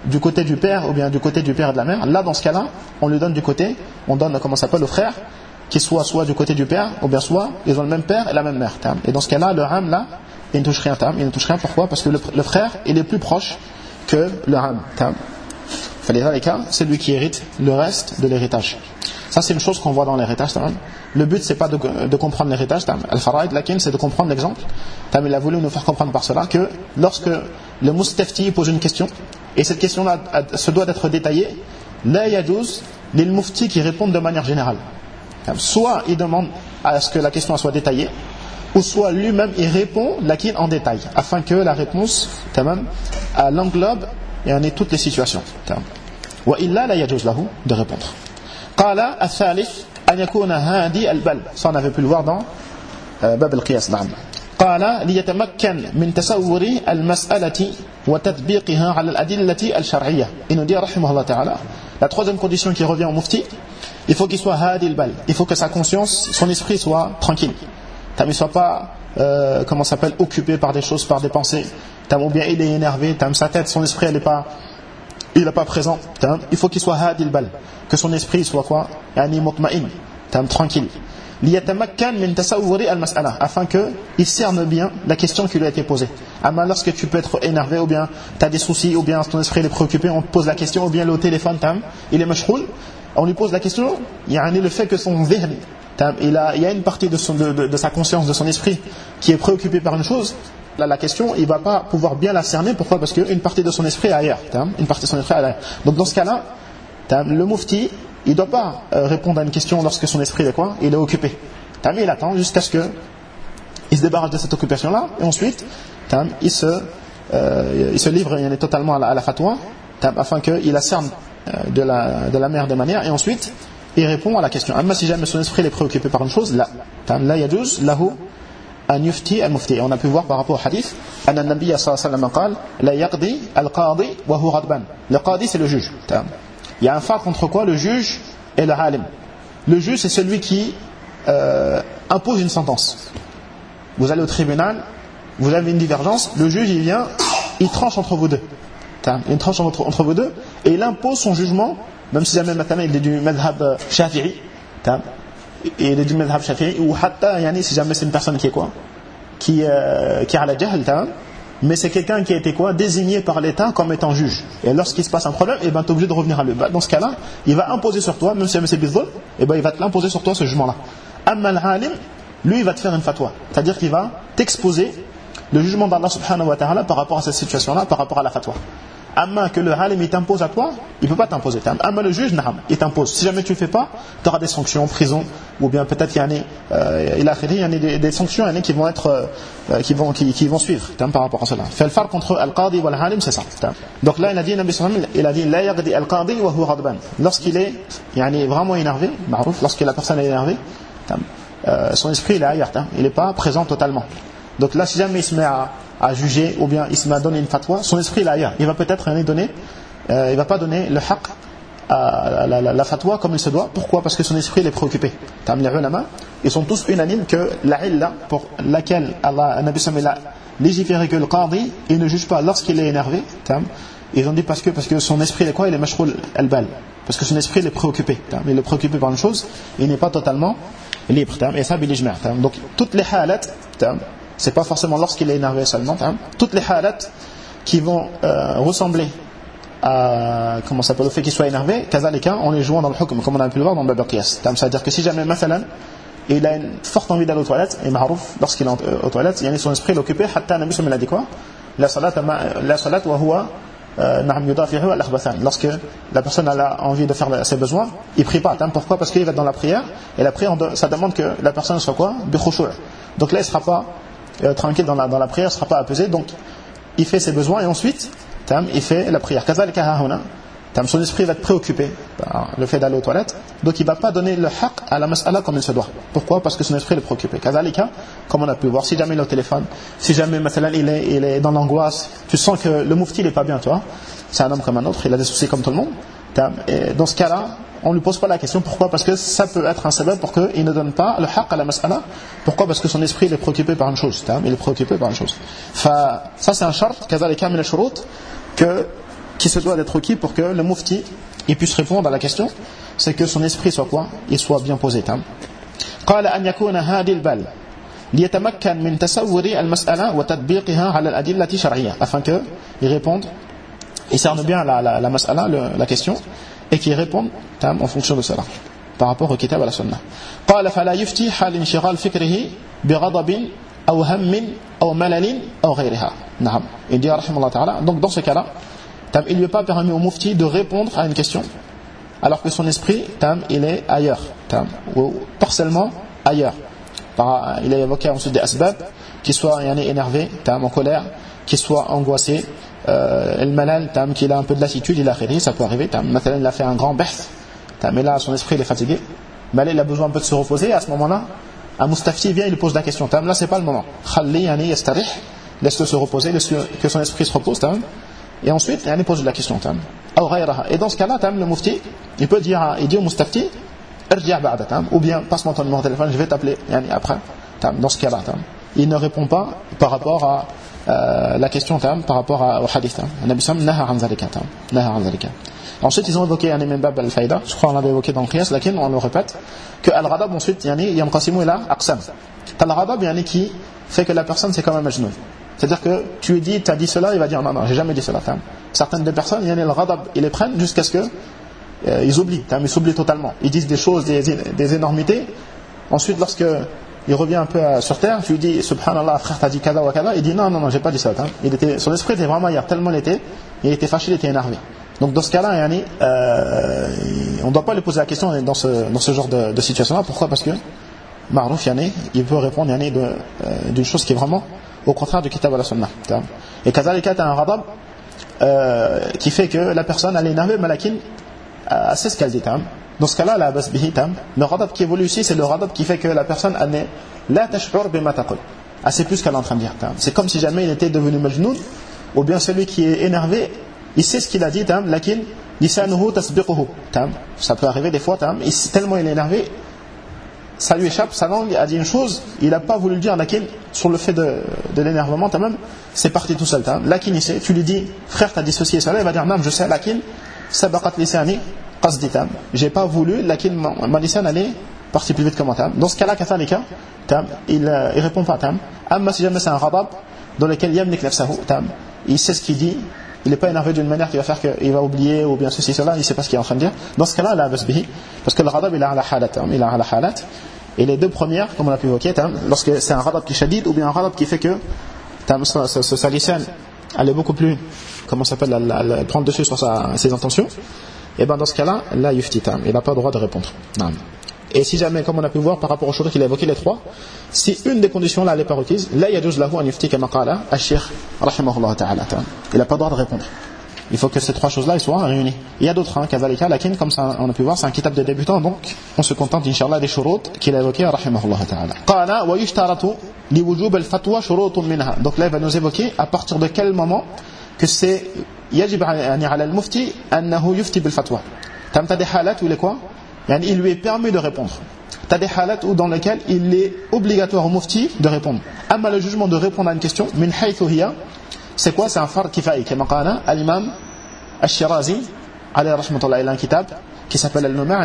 du côté du père ou bien du côté du père et de la mère, là dans ce cas-là, on lui donne du côté, on donne comment ça s'appelle au frère, qui soit du côté du père ou bien soit ils ont le même père et la même mère. Et dans ce cas-là, le am là, il ne touche rien. Il ne touche rien. Pourquoi? Parce que le frère il est plus proche que le am. Fallait les cas, c'est lui qui hérite le reste de l'héritage. Ça c'est une chose qu'on voit dans l'héritage. Le but c'est pas de comprendre l'héritage, al-faraid, lakin c'est de comprendre l'exemple. Il a voulu nous faire comprendre par cela que lorsque le mustafti pose une question et cette question-là se doit d'être détaillée, la yadouz lil mufti qui répondent de manière générale. Soit il demande à ce que la question soit détaillée, ou soit lui-même il répond lakin en détail, afin que la réponse l'englobe et en ait toutes les situations. Wa illa la yadouz lahu de répondre. Qala al-thalith an yakuna hadi al-bal. Ça on avait pu le voir dans bab al-qiyas. Na'am. قال ليتمكن من تصور المسألة وتطبيقها على الأدلة الشرعية. Il nous dit rahimahullah ta'ala, la troisième condition qui revient au mufti, il faut qu'il soit hadi al-bal, il faut que sa conscience, son esprit soit tranquille. Il ne soit pas comment s'appelle occupé par des choses, par des pensées. Ou bien il est énervé, sa tête, son esprit il n'est pas présent. Il faut qu'il soit hadi al-bal, que son esprit soit quoi? Yani mutma'in, tranquille. ليتمكن من تصور المسألة, afin qu'il cerne bien la question qui lui a été posée. Ama lorsque tu peux être énervé ou bien tu as des soucis ou bien ton esprit est préoccupé, on te pose la question ou bien le téléphone il est mashghoul, on lui pose la question, le fait que son dhihn, il y a une partie de sa conscience, de son esprit qui est préoccupé par une chose, la question il ne va pas pouvoir bien la cerner. Pourquoi? Parce qu'une partie de son esprit est ailleurs. Une partie de son esprit est ailleurs. Donc dans ce cas-là, le mufti il ne doit pas répondre à une question lorsque son esprit est quoi? Il est occupé. Il attend jusqu'à ce qu'il se débarrasse de cette occupation-là, et ensuite il se livre totalement à la fatwa, afin qu'il la cerne de la meilleure des manières, et ensuite il répond à la question. Mais si jamais son esprit est préoccupé par une chose, la yadouz lahu an yufti al-mufti. Et on a pu voir par rapport au hadith, anna an-nabiy sallallahu alayhi wa sallam qala la yaqdi al-qadi wa huwa ghadban. Le qadi c'est le juge. Il y a un farq entre quoi? Le juge et le alim. Le juge c'est celui qui impose une sentence. Vous allez au tribunal, vous avez une divergence, le juge il vient, il tranche entre vous deux. Il tranche entre vous deux et il impose son jugement, même si jamais maintenant il est du madhab shafi'i, et il est du madhab shafi'i, ou hatta si jamais c'est une personne qui est quoi, qui a la jahl, mais c'est quelqu'un qui a été quoi, désigné par l'État comme étant juge. Et lorsqu'il se passe un problème, tu es obligé de revenir à lui. Dans ce cas-là, il va imposer sur toi, même si c'est bizarre, il va te l'imposer sur toi ce jugement-là. Amma al-alim, lui il va te faire une fatwa, c'est-à-dire qu'il va t'exposer le jugement d'Allah subhanahu wa ta'ala par rapport à cette situation-là, par rapport à la fatwa. Amma que le alim il t'impose à toi, il ne peut pas t'imposer. Amma le juge, il t'impose. Si jamais tu ne le fais pas, tu auras des sanctions, prison, ou bien peut-être il y a des sanctions qui vont être qui vont suivre par rapport à cela. Fait le farq entre al-qadi et al-alim, c'est ça. Donc là il a dit la yaqdi al-qadi wa huwa ghadban. Lorsqu'il est vraiment énervé, lorsque la personne est énervée, son esprit il est ailleurs, il n'est pas présent totalement. Donc là si jamais il se met à juger ou bien il se met à donner une fatwa, son esprit est ailleurs. Il va peut-être rien donner, il va pas donner le haqq à la fatwa comme il se doit. Pourquoi? Parce que son esprit est préoccupé. Les ulama, ils sont tous unanimes que la illa pour laquelle Allah Nabi sallallahu alayhi wa sallam a légiféré que le qadi il ne juge pas lorsqu'il est énervé. Ils ont dit parce que son esprit est quoi? Il est mashghoul al-bal. Parce que son esprit il est préoccupé. Il est préoccupé par une chose, il n'est pas totalement libre. Et ça bil ijma'. Donc toutes les halat, c'est pas forcément lorsqu'il est énervé seulement, toutes les halat qui vont ressembler à comment ça s'appelle, le fait qu'il soit énervé, kazalika on les jouant dans le hukm comme on a pu le voir dans le bab al-qiyas. C'est-à-dire que si jamais masalan il a une forte envie d'aller aux toilettes, et ma'rouf lorsqu'il est aux toilettes, son esprit est occupé, hatta Nabi sallallahu alayhi wa sallam a dit quoi? La salat wa huwa na'am yudafi'u al-akhbathan. Lorsque la personne a envie de faire ses besoins, il prie pas. Pourquoi? Parce qu'il va être dans la prière, et la prière ça demande que la personne soit quoi? Bi khushu'. Donc là il sera pas tranquille dans la prière, ne sera pas apaisé, donc il fait ses besoins et ensuite il fait la prière. Son esprit va être préoccupé par le fait d'aller aux toilettes, donc il ne va pas donner le haqq à la mas'ala comme il se doit. Pourquoi? Parce que son esprit est préoccupé. Comme on a pu voir, si jamais il est au téléphone, si jamais il est dans l'angoisse, tu sens que le mufti n'est pas bien, toi, c'est un homme comme un autre, il a des soucis comme tout le monde, et dans ce cas-là on ne lui pose pas la question. Pourquoi? Parce que ça peut être un sabab pour qu'il ne donne pas le haqq à la mas'ala. Pourquoi? Parce que son esprit il est préoccupé par une chose. Il est préoccupé par une chose. Ça c'est un shart, kazalika min al-shurut, que qui se doit d'être requis pour que le mufti il puisse répondre à la question, c'est que son esprit soit quoi? Il soit bien posé. قال أن يكون هادي البال ليتمكن من تصور المسألة وتطبيقها على الأدلة الشرعية, afin que il réponde, il cerne bien la mas'ala, la question, et qu'il réponde en fonction de cela par rapport au kitab à la sunna. قال فلا يفتي حال انشغال فكره بغضب أو هم أو ملل أو غيرها. نعم. Il dit رحمه الله تعالى, donc dans ce cas-là, il lui est pas permis au mufti de répondre à une question alors que son esprit il est ailleurs, ou partiellement ailleurs. Il a évoqué ensuite des asbab, qu'il soit énervé, en colère, qu'il soit angoissé, le malal, qu'il a un peu de lassitude, ça peut arriver. Maintenant il a fait un grand bahth, mais là son esprit il est fatigué, mais là il a besoin un peu de se reposer. À ce moment-là, un mustafti vient, il lui pose la question. Là c'est pas le moment. Laisse-le se reposer, laisse que son esprit se repose. Et ensuite, il pose la question. Et dans ce cas-là, le mufti, il peut dire, il dit au mustafti, ou bien passe-moi ton numéro de téléphone, je vais t'appeler après. Dans ce cas-là, il ne répond pas par rapport à la question, par rapport au hadith. Ensuite, ils ont évoqué un bab al-faïda, je crois qu'on l'avait évoqué dans le qiyas, lakin on le répète, que al-ghadab ensuite, yamqasimu ila aqsam. T'as le ghadab qui fait que la personne c'est comme un majnoun. C'est-à-dire que tu lui dis, tu as dit cela, il va dire non, j'ai jamais dit cela. Certaines des personnes, le ghadab, ils les prennent jusqu'à ce que ils oublient, ils s'oublient totalement. Ils disent des choses, des énormités. Ensuite, lorsque il revient un peu sur terre, tu lui dis subhanallah, frère, t'as dit kada wa kada, il dit non, j'ai pas dit ça. Son esprit était vraiment hier, tellement il était fâché, il était énervé. Donc dans ce cas-là, on ne doit pas lui poser la question dans ce genre de situation-là. Pourquoi? Parce que Ma'rouf, il peut répondre d'une chose qui est vraiment au contraire du kitab à la sunna. Et kazalika, tu as un ghadab qui fait que la personne elle est énervée, malakin, elle sait ce qu'elle dit. Dans ce cas-là, la basbihi, le ghadab qui évolue ici, c'est le ghadab qui fait que la personne elle n'est la tash'ur bima taqul. Elle sait plus ce qu'elle est en train de dire. C'est comme si jamais il était devenu majnoun, ou bien celui qui est énervé, il sait ce qu'il a dit, lakin lisanuhu tasbiquhu. Ça peut arriver des fois, tellement il est énervé, ça lui échappe, sa langue a dit une chose, il n'a pas voulu le dire, lakin sur le fait de l'énervement, c'est parti tout seul. Lakin il sait, tu lui dis, frère, t'as dit ceci et cela, il va dire, non, je sais, lakin sabaqat lisani qasdi, j'ai pas voulu, lakin ma lisan elle est partie plus vite que moi. Dans ce cas-là, kathalika, il répond pas. Amma si jamais c'est un ghadab dans lequel yamlik nafsahu, il sait ce qu'il dit, il n'est pas énervé d'une manière qui va faire qu'il va oublier ou bien ceci, cela, il ne sait pas ce qu'il est en train de dire. Dans ce cas-là, la basbihi, parce que le ghadab il a la halat, et les deux premières, comme on a pu évoquer, lorsque c'est un ghadab qui est shadid ou bien un ghadab qui fait que sa lisan elle est beaucoup plus, comment ça s'appelle, elle prend dessus sur ses intentions, et bien dans ce cas-là, là yufti, il n'a pas le droit de répondre. Et si jamais, comme on a pu voir par rapport aux choses qu'il a évoqué les trois, si une des conditions là n'est pas requise, là yajuz lahu an yufti kama qala al-shaykh rahimahullah ta'ala, il n'a pas le droit de répondre. Il faut que ces trois choses là soient réunies. Il y a d'autres, kazalika, lakin comme ça on a pu voir, c'est un kitab de débutants, donc on se contente inshallah des shurut qu'il a évoqué rahimahullah ta'ala. Qala wa yushtaratu li wujub al-fatwa shurutun minha. Donc là il va nous évoquer à partir de quel moment que c'est yajib ala al-mufti annahu yufti bil fatwa. T'as des halat où il est quoi? Il lui est permis de répondre. Tu as des halats dans lesquels il est obligatoire au mufti de répondre. Amma le jugement de répondre à une question, min haythu hiya, c'est quoi? C'est un fard kifa'i. Comme qala al-imam al-Shirazi, alayhi rahmatullah, il a un kitab qui s'appelle al-Numa',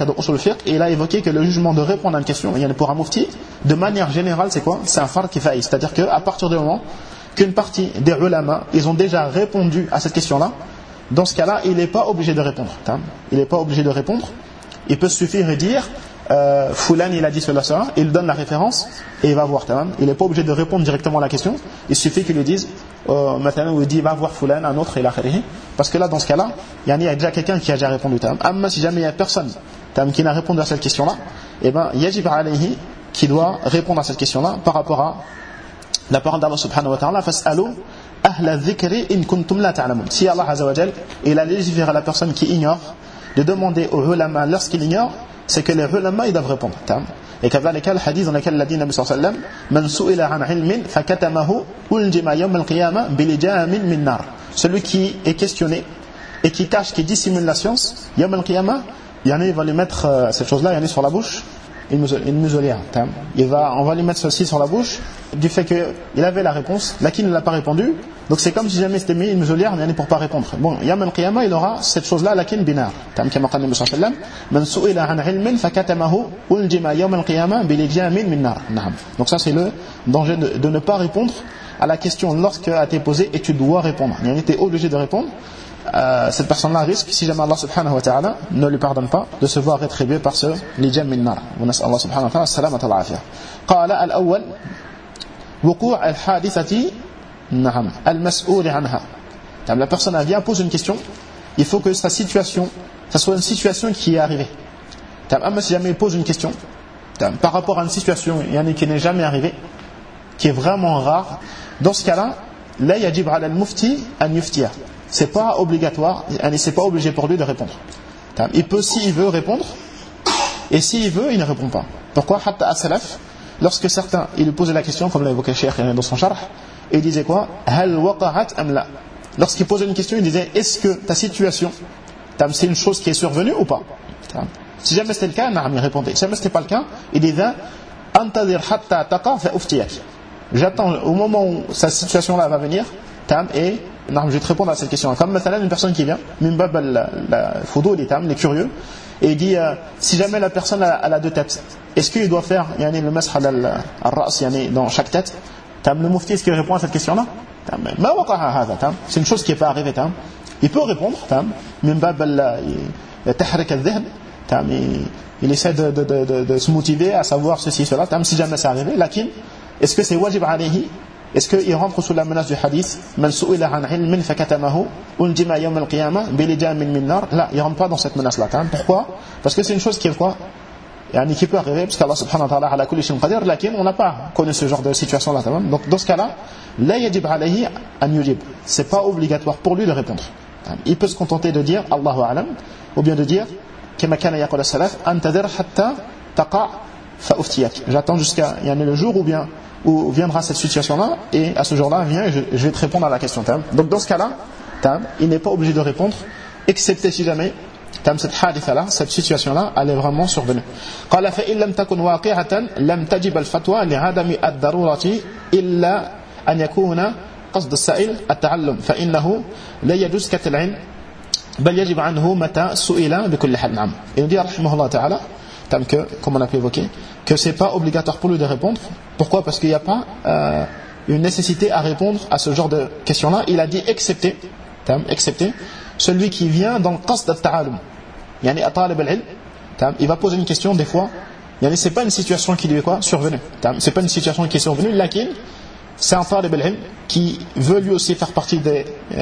et il a évoqué que le jugement de répondre à une question, pour un mufti, de manière générale, c'est quoi? C'est un fard kifa'i. C'est-à-dire qu'à partir du moment qu'une partie des ulama, ils ont déjà répondu à cette question-là, dans ce cas-là, il n'est pas obligé de répondre. Il n'est pas obligé de répondre. Il peut suffire et dire Foulan il a dit cela, il donne la référence et il va voir. Il n'est pas obligé de répondre directement à la question. Il suffit qu'il lui dise maintenant où il dit va voir Foulan, un autre, et la kharihi. Parce que là, dans ce cas-là, il y a déjà quelqu'un qui a déjà répondu. Amma si jamais il n'y a personne qui n'a répondu à cette question-là, et ben yajib alayhi qui doit répondre à cette question-là par rapport à la parole d'Allah subhanahu wa ta'ala, fas'alu ahla dhikri in kuntum la ta'lamun. Si Allah azza wa jal il a légiféré à la personne qui ignore de demander aux ulama lorsqu'ils ignorent, c'est que les ulama ils doivent répondre. Et كذلك le hadith dans lequel il a dit Nabi sallallahu alayhi wa sallam, man su'ila an ilmin fakatamahu uljima yawm al-qiyamah bilijamin min nar. Celui qui est questionné et qui cache, qui dissimule la science, yawm al-qiyamah, il va lui mettre cette chose-là sur la bouche, une muselière. On va lui mettre ceci sur la bouche du fait qu'il avait la réponse, laquelle ne l'a pas répondu. Donc c'est comme si jamais c'était mis une muselière pour pas répondre. Bon, yawm al-qiyamah, il aura cette chose-là, laquelle binar. Comme كما قال النبي صلى الله عليه وسلم من سئل عن علم فكتمه ألجم يوم القيامة بلجام من نار. Donc ça c'est le danger de ne pas répondre à la question lorsqu'elle a été posée et tu dois répondre. Tu es obligé de répondre. Cette personne-là risque, si jamais Allah subhanahu wa ta'ala ne lui pardonne pas, de se voir rétribué par ce lijam min nar. ونسأل الله سبحانه وتعالى السلامة والعافية. قال الأول وقوع الحادثة نعم المسؤول عنها. La personne vient poser une question, il faut que sa situation, ça soit une situation qui est arrivée. Si jamais il pose une question par rapport à une situation qui n'est jamais arrivée, qui est vraiment rare, dans ce cas-là, la yajib ala al-mufti an yuftiya. C'est pas obligatoire, c'est pas obligé pour lui de répondre. Il peut, s'il veut, répondre, et s'il veut, il ne répond pas. Pourquoi? Hatta as-salaf, lorsque certains, il lui posait la question, comme l'a évoqué Cheikh dans son sharh, et il disait quoi? Hal waqa'at am la? Lorsqu'il posait une question, il disait, est-ce que ta situation, c'est une chose qui est survenue ou pas? Si jamais c'était le cas, il répondait. Si jamais c'était pas le cas, il disait, antadir hatta taqa fa uftiyak. J'attends au moment où cette situation-là va venir, et je vais te répondre à cette question. Comme مثلا une personne qui vient, minbab al-fudul, les curieux, et il dit si jamais la personne a deux têtes, est-ce qu'il doit faire le mash al-ras dans chaque tête? Le mufti, est-ce qu'il répond à cette question-là? C'est une chose qui n'est pas arrivée. Il peut répondre, minbab al-tahrik al-dhihn, il essaie de se motiver à savoir ceci, cela, si jamais c'est arrivé. Lakin, est-ce que c'est wajib alayhi? Est-ce qu'il rentre sous la menace du hadith man su'ila an ilmin fakatamahu uljima yawm al-qiyamah bilijamin min nar? Là, il rentre pas dans cette menace-là. Pourquoi? Parce que c'est une chose qui est quoi? Qui peut arriver, parce qu'Allah subhanahu wa ta'ala ala kulli shay'in qadir, lakin on n'a pas connu ce genre de situation-là. Donc dans ce cas-là, la yajib alayhi an yujib. C'est pas obligatoire pour lui de répondre. Il peut se contenter de dire Allahu a'lam, ou bien de dire kama kana yaqul as-salaf antadir hatta taqa fa uftiyak. J'attends jusqu'à le jour où viendra cette situation-là, et à ce jour-là, viens, je vais te répondre à la question. Donc dans ce cas-là, il n'est pas obligé de répondre, excepté si jamais cette haditha-là, cette situation-là, elle est vraiment survenue. قال فإن لم تكن واقعة لم تجب الفتوى لعدم الضرورة إلا أن يكون قصد السائل التعلم فإنه لا يجوز كتل العلم بل يجب عنه متى سئل بكل حال. نعم. Il nous dit رحمه الله تعالى comme on a pu évoquer, que c'est pas obligatoire pour lui de répondre. Pourquoi? Parce qu'il n'y a pas une nécessité à répondre à ce genre de questions-là. Il a dit excepté celui qui vient dans le qasd al-ta'alum. Talib al-ilm, il va poser une question des fois. C'est pas une situation qui lui est survenue. C'est pas une situation qui est survenue. Lakin, c'est un talib al-ilm qui veut lui aussi faire partie des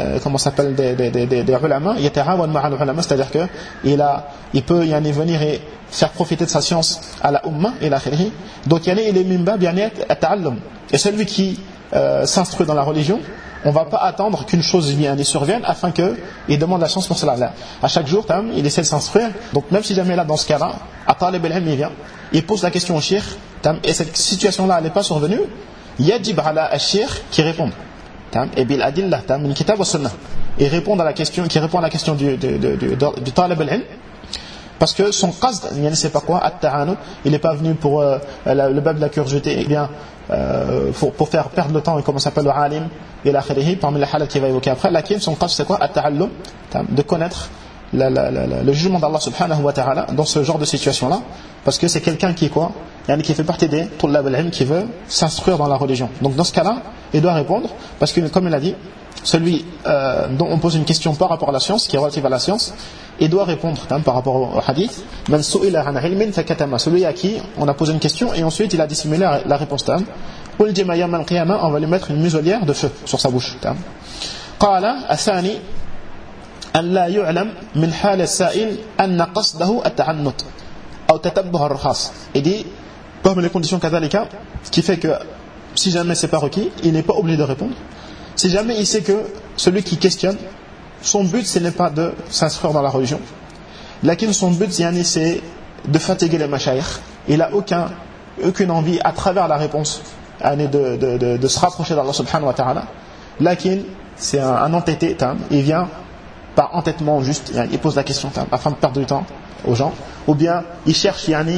ulama, yata'awan ma'a al-ulama, c'est-à-dire que il peut venir et faire profiter de sa science à la umma et la khirhi. Donc il est minbab at-ta'allum. Et celui qui s'instruit dans la religion, on ne va pas attendre qu'une chose survienne afin qu'il demande la science pour cela. À chaque jour, il essaie de s'instruire. Donc même si jamais là, dans ce cas-là, à talib al-ilm, il vient, il pose la question au cheikh, et cette situation-là n'est pas survenue, yajib ala al-cheikh qui répond. Et bil adillah, min kitab wa sunnah. Et répond à la question, qui répond à la question du talib al-ilm. Parce que son qasd, c'est pas quoi, at-ta'anud, il n'est pas venu pour le bab de la curiosité, eh bien, pour faire perdre le temps, et comment s'appelle le alim, et l'akhirihi, parmi les halal qu'il va évoquer après, lakin son qasd c'est quoi, at-ta'allum, de connaître le jugement d'Allah subhanahu wa ta'ala dans ce genre de situation-là, parce que c'est quelqu'un qui est quoi, qui fait partie des tullab al-ilm, qui veut s'instruire dans la religion. Donc dans ce cas-là, il doit répondre, parce que comme il a dit, celui dont on pose une question par rapport à la science, qui est relative à la science, il doit répondre par rapport au hadith. Man su'ila an ilmin fakatama, celui à qui on a posé une question et ensuite il a dissimulé la réponse. Uljima yawm al-qiyamah, on va lui mettre une muselière de feu sur sa bouche. Qala athani an la yu'lam min hal as-sa'il anna qasdahu at-ta'annut aw tatabbuh ar-rukhas. Il dit parmi les conditions kadhalika, ce qui fait que si jamais c'est pas requis, il n'est pas obligé de répondre. Si jamais il sait que celui qui questionne, son but ce n'est pas de s'inscrire dans la religion, lakin son but c'est de fatiguer les mashayikh, il a aucune envie à travers la réponse de se rapprocher d'Allah subhanahu wa ta'ala, lakin c'est un entêté, il vient par entêtement juste, il pose la question afin de perdre du temps aux gens, ou bien il cherche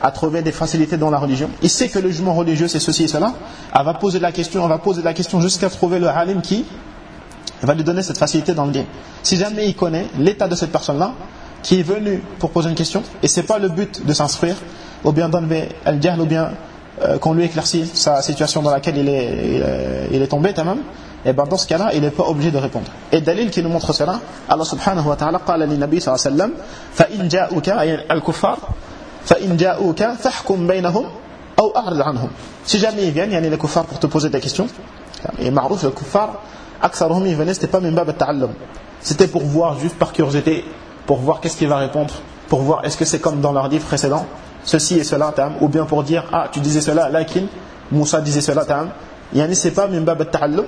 à trouver des facilités dans la religion. Il sait que le jugement religieux c'est ceci et cela. Elle va poser la question jusqu'à trouver le alim qui va lui donner cette facilité dans le dîn. Si jamais il connaît l'état de cette personne-là, qui est venue pour poser une question, et c'est pas le but de s'instruire, ou bien d'enlever al-jahl, ou bien qu'on lui éclaircit sa situation dans laquelle il est tombé, et ben dans ce cas-là, il n'est pas obligé de répondre. Et dalil qui nous montre cela, Allah subhanahu wa ta'ala qala li nabi sallallahu alayhi wa sallam, fa in ja'uka al-kuffar, fa in ja'uka fahkum baynahum aw a'rid anhum. Si jamais ils viennent, les kuffars pour te poser des questions, et ma'rouf, le kuffar, aktharuhum ils venaient, c'était pas min bab at-ta'allum. C'était pour voir juste par curiosité, pour voir qu'est-ce qu'il va répondre, pour voir est-ce que c'est comme dans leur livre précédent, ceci et cela, ou bien pour dire tu disais cela, lakin Moussa disait cela, c'est pas min bab at-ta'allum.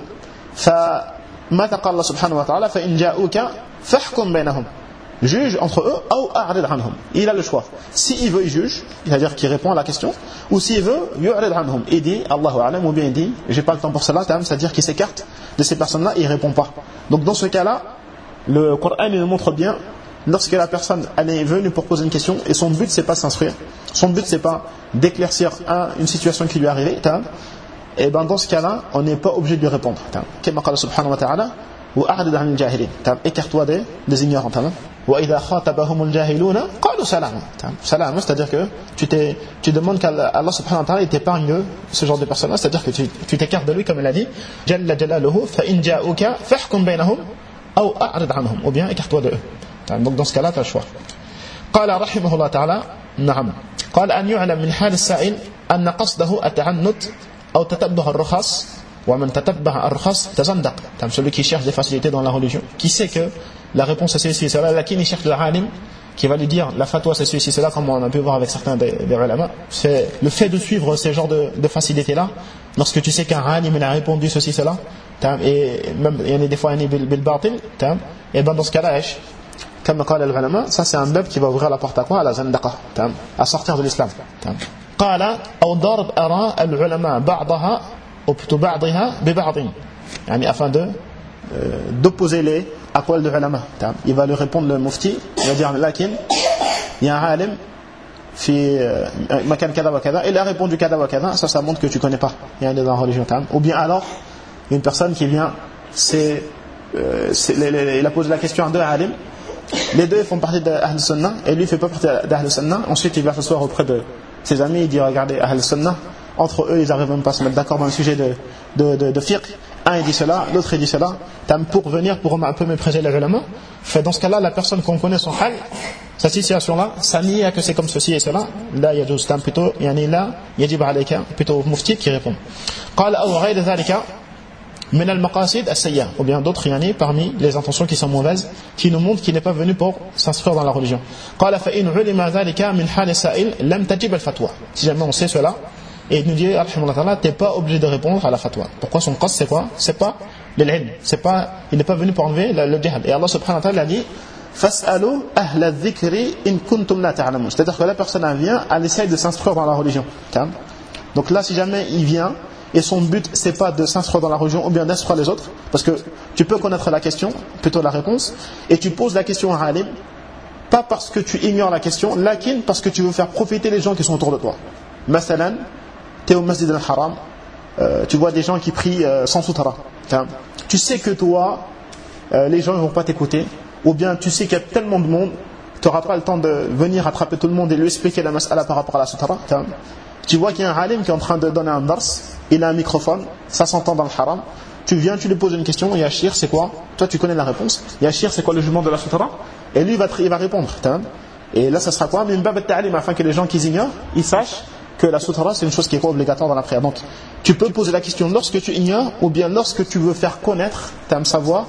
فما تقال الله سبحانه وتعالى فإن جاءوك فاحكم بينهم, juge entre eux أو أعرض عنهم. Il a le choix, s'il veut il juge, c'est-à-dire qu'il répond à la question, ou s'il veut يعرض عنهم, il dit Allahu a'lam, ou bien il dit j'ai pas le temps pour cela, c'est-à-dire qu'il s'écarte de ces personnes-là et il répond pas. Donc dans ce cas-là, le Coran il nous montre bien, lorsque la personne elle est venue pour poser une question et son but c'est pas de s'instruire, son but c'est pas d'éclaircir une situation qui lui est arrivée, et ben dans ce cas-là, on n'est pas obligé de lui répondre. Comme Allah subhanahu wa ta'ala, وَأَعْرِضْ عَنِ الْجَاهِلِينَ, écarte-toi des ignorants. وَإِذَا خَاطَبَهُمُ الْجَاهِلُونَ قَالُوا سَلَامًا. Salam, c'est-à-dire que tu demandes qu'Allah subhanahu wa ta'ala il t'épargne ce genre de personnes-là, c'est-à-dire que tu t'écartes de lui comme il a dit جَلَّ جَلَالُهُ فَإِنْ جَاءُوكَ فَاحْكُمْ بَيْنَهُم أَوْ أَعْرِضْ عَنْهُم, ou bien écarte-toi de eux. Donc dans ce cas-là, tu as le choix. قال رحمه الله تعالى نعم قال أن يعلم من حال السائل أن قصده التعنت أو تتبع الرخص ومن تتبع الرخص تزندق. Celui qui cherche des facilités dans la religion, qui sait que la réponse c'est ceci, cela, laquelle il cherche le alim qui va lui dire la fatwa c'est ceci, cela, comme on a pu voir avec certains des ulama. C'est le fait de suivre ces genres de facilités là, lorsque tu sais qu'un alim il a répondu ceci, cela, et même il y en a des fois bil batil, et ben dans ce cas-là, comme قال العلماء, ça c'est un bab qui va ouvrir la porte à quoi? À la zandaqa, à sortir de l'islam. قال أو ضرب آراء العلماء بعضها وبعضها ببعض, afin d'opposer les aqwal de ulama. Il va lui répondre le mufti, il va dire lakin il y a un alim fi makan kada wa kada, il a répondu kada wa kada, ça montre que tu connais pas dans la religion. Ou bien alors une personne qui vient, il a posé la question à deux alim, les deux font partie d'Ahl Sunnah et lui fait pas partie d'Ahl Sunnah. Ensuite il va s'asseoir auprès de ses amis, il dit regardez Ahl Sunnah, entre eux ils n'arrivent même pas à se mettre d'accord dans le sujet de fiqh, un il dit cela, l'autre il dit cela, pour venir pour un peu mépriser les ulama. Dans ce cas-là, la personne qu'on connaît son hal, sa situation là, ça nie que c'est comme ceci et cela, là il y a juste plutôt là yajib alayka, plutôt mufti qui répond قال أو غير ذلك من المقاصد السيئة, ou bien d'autres parmi les intentions qui sont mauvaises, qui nous montrent qu'il n'est pas venu pour s'inscrire dans la religion. قال فإن علم ذلك من حال السائل لم تجب الفتوى. Si jamais on sait cela, et il nous dit t'es pas obligé de répondre à la fatwa. Pourquoi? Son qasd c'est quoi? C'est pas l'ilm, il n'est pas venu pour enlever le jahl. Et Allah subhanahu wa ta'ala a dit فَاسْأَلُوا أَهْلَ الذِّكْرِ إِن كُنْتُمْ لَا تَعْلَمُونَ, c'est-à-dire que la personne vient, elle essaye de s'inscrire dans la religion. Donc là si jamais il vient et son but c'est pas de s'inscrire dans la religion ou bien d'instruire les autres, parce que tu peux connaître la question, plutôt la réponse, et tu poses la question à un alim, pas parce que tu ignores la question, lakin parce que tu veux faire profiter les gens qui sont autour de toi. Masalan, tu es au Masjid al-Haram, tu vois des gens qui prient sans sutra, tu sais que toi les gens ne vont pas t'écouter, ou bien tu sais qu'il y a tellement de monde, tu n'auras pas le temps de venir attraper tout le monde et lui expliquer la mas'ala par rapport à la sutra. Tu vois qu'il y a un alim qui est en train de donner un dars, il a un microphone, ça s'entend dans le haram, tu viens, tu lui poses une question, Yashir c'est quoi? Toi tu connais la réponse, Yashir c'est quoi le jugement de la sutra? Et lui il va répondre. Et là ça sera quoi? Min bab at-ta'lim, afin que les gens qui ignorent, ils sachent que la sutra c'est une chose qui est pas obligatoire dans la prière. Donc tu peux poser la question lorsque tu ignores, ou bien lorsque tu veux faire connaître, savoir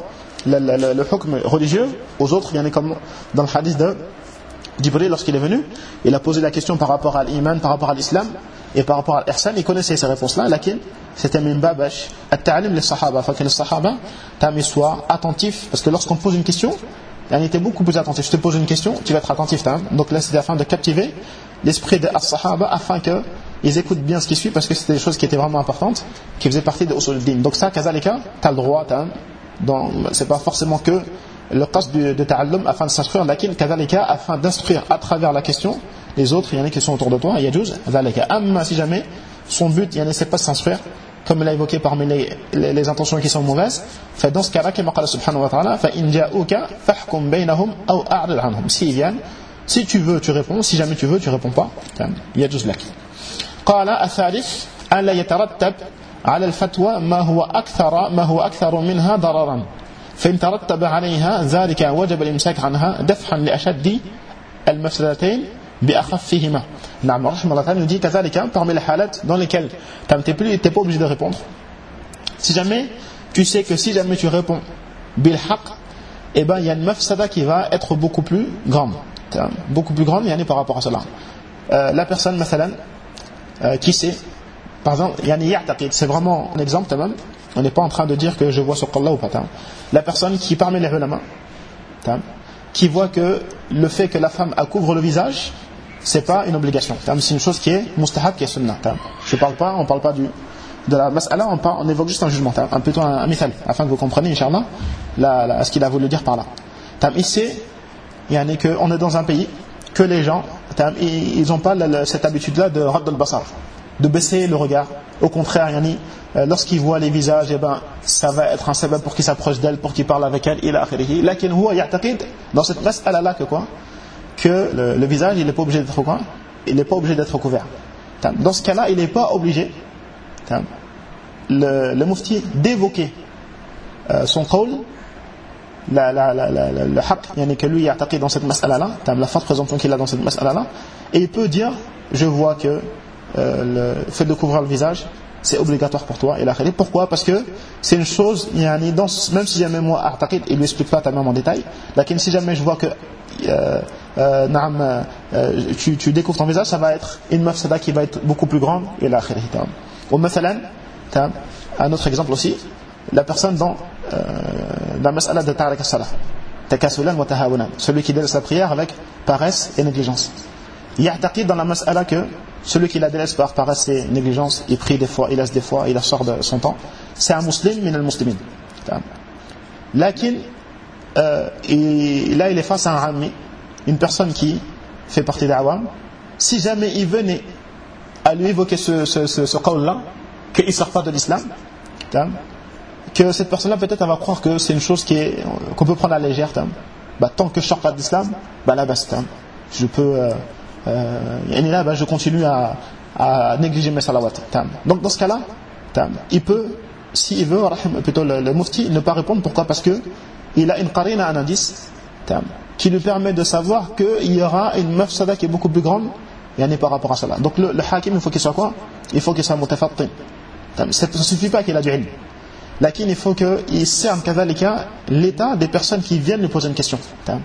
le hukm religieux aux autres. Il y en a comme dans le hadith de Jibril, lorsqu'il est venu, il a posé la question par rapport à l'iman, par rapport à l'islam et par rapport à l'ihsan. Il connaissait ces réponses-là, laquelle c'était min babash at-ta'lim les sahaba, afin que les sahaba soient attentifs, parce que lorsqu'on pose une question, on était beaucoup plus attentif. Je te pose une question, tu vas être attentif. Donc là c'était afin de captiver l'esprit des sahaba, afin qu'ils écoutent bien ce qui suit, parce que c'était des choses qui étaient vraiment importantes, qui faisaient partie de usul din. Donc ça, kazalika, tu as le droit, c'est pas forcément que le qasd de ta'allum afin de s'instruire, lakin kazalika afin d'instruire à travers la question les autres qui sont autour de toi, yajuz dhalika. Amma si jamais son but c'est pas de s'instruire, comme il a évoqué parmi les intentions qui sont mauvaises, fait dans ce cas-là, comme Allah subhanahu wa ta'ala, fa in ja'uka fahkum bainahum aw a'rid anhum. S'ils viennent, si tu veux tu réponds, si jamais tu veux tu réponds pas, yajuz lak. قال الثالث ألا يترتب على الفتوى ما هو أكثر منها ضررا فإن ترتب عليها ذلك وجب الإمساك عنها دفعا لأشد المفسدتين بأخفهما. نعم رحمه الله تعالى nous dit كذلك parmi les halats dans lesquelles t'es pas obligé de répondre. Si jamais tu sais que si jamais tu réponds bil haqq, eh ben il y a une mafsada qui va être beaucoup plus grande par rapport à cela. La personne مثلا qui sait, par exemple, c'est vraiment un exemple, on n'est pas en train de dire que je vois sur Allah ou pas. La personne qui parmi les ulama, qui voit que le fait que la femme couvre le visage, c'est pas une obligation. C'est une chose qui est mustahab, qui est sunnah. On parle pas de la mas'ala, on évoque juste un jugement, plutôt un mithal, afin que vous compreniez, Inch'Allah, ce qu'il a voulu dire par là. Ici, qu'on est dans un pays que les gens ils n'ont pas cette habitude-là de radd al-basar, de baisser le regard. Au contraire, lorsqu'ils voient les visages, ça va être un sabab pour qu'ils s'approchent d'elle, pour qu'ils parlent avec elle, ila akhirihi. Lakin huwa ya'taqid dans cette mas'ala-là que le visage, il n'est pas obligé d'être quoi? Il n'est pas obligé d'être couvert. Dans ce cas-là, il n'est pas obligé, le mufti, d'évoquer son qawl, le haqq que lui ya'taqid dans cette mas'ala-là, la forte présomption qu'il a dans cette mas'ala-là, et il peut dire je vois que le fait de couvrir le visage c'est obligatoire pour toi. Et pourquoi? Parce que c'est une chose, même si jamais moi a'taqid, il lui explique pas tellement en détail, lakin si jamais je vois que tu découvres ton visage, ça va être une mafsada qui va être beaucoup plus grande. Et ou mathalan, un autre exemple aussi, la personne dans la mas'ala de ta'arak as-salah, takasulan wa tahawunan, celui qui délaisse la prière avec paresse et négligence. Ya'taqid dans la mas'ala que celui qui la délaisse par paresse et négligence, il prie des fois, il laisse des fois, il sort de son temps, c'est un muslim min al-muslimin. Lakin là il est face à un ammi, une personne fait partie des awam. Si jamais il venait à lui évoquer ce qawl-là, qu'il ne sort pas de l'islam, que cette personne-là peut-être elle va croire que c'est une chose qu'on peut prendre à la légère. Tant que je ne sors pas de l'islam, là basta, je peux je continue à négliger mes salawat. Donc dans ce cas-là, il peut, s'il veut, plutôt le mufti, ne pas répondre. Pourquoi? Parce que il a une qarina, un indice qui lui permet de savoir qu'il y aura une mafsada qui est beaucoup plus grande par rapport à cela. Donc le hakim, il faut qu'il soit quoi? Il faut qu'il soit mutafattin. Ça ne suffit pas qu'il a du ilm. Lakin il faut qu'il cerne l'état des personnes qui viennent lui poser une question.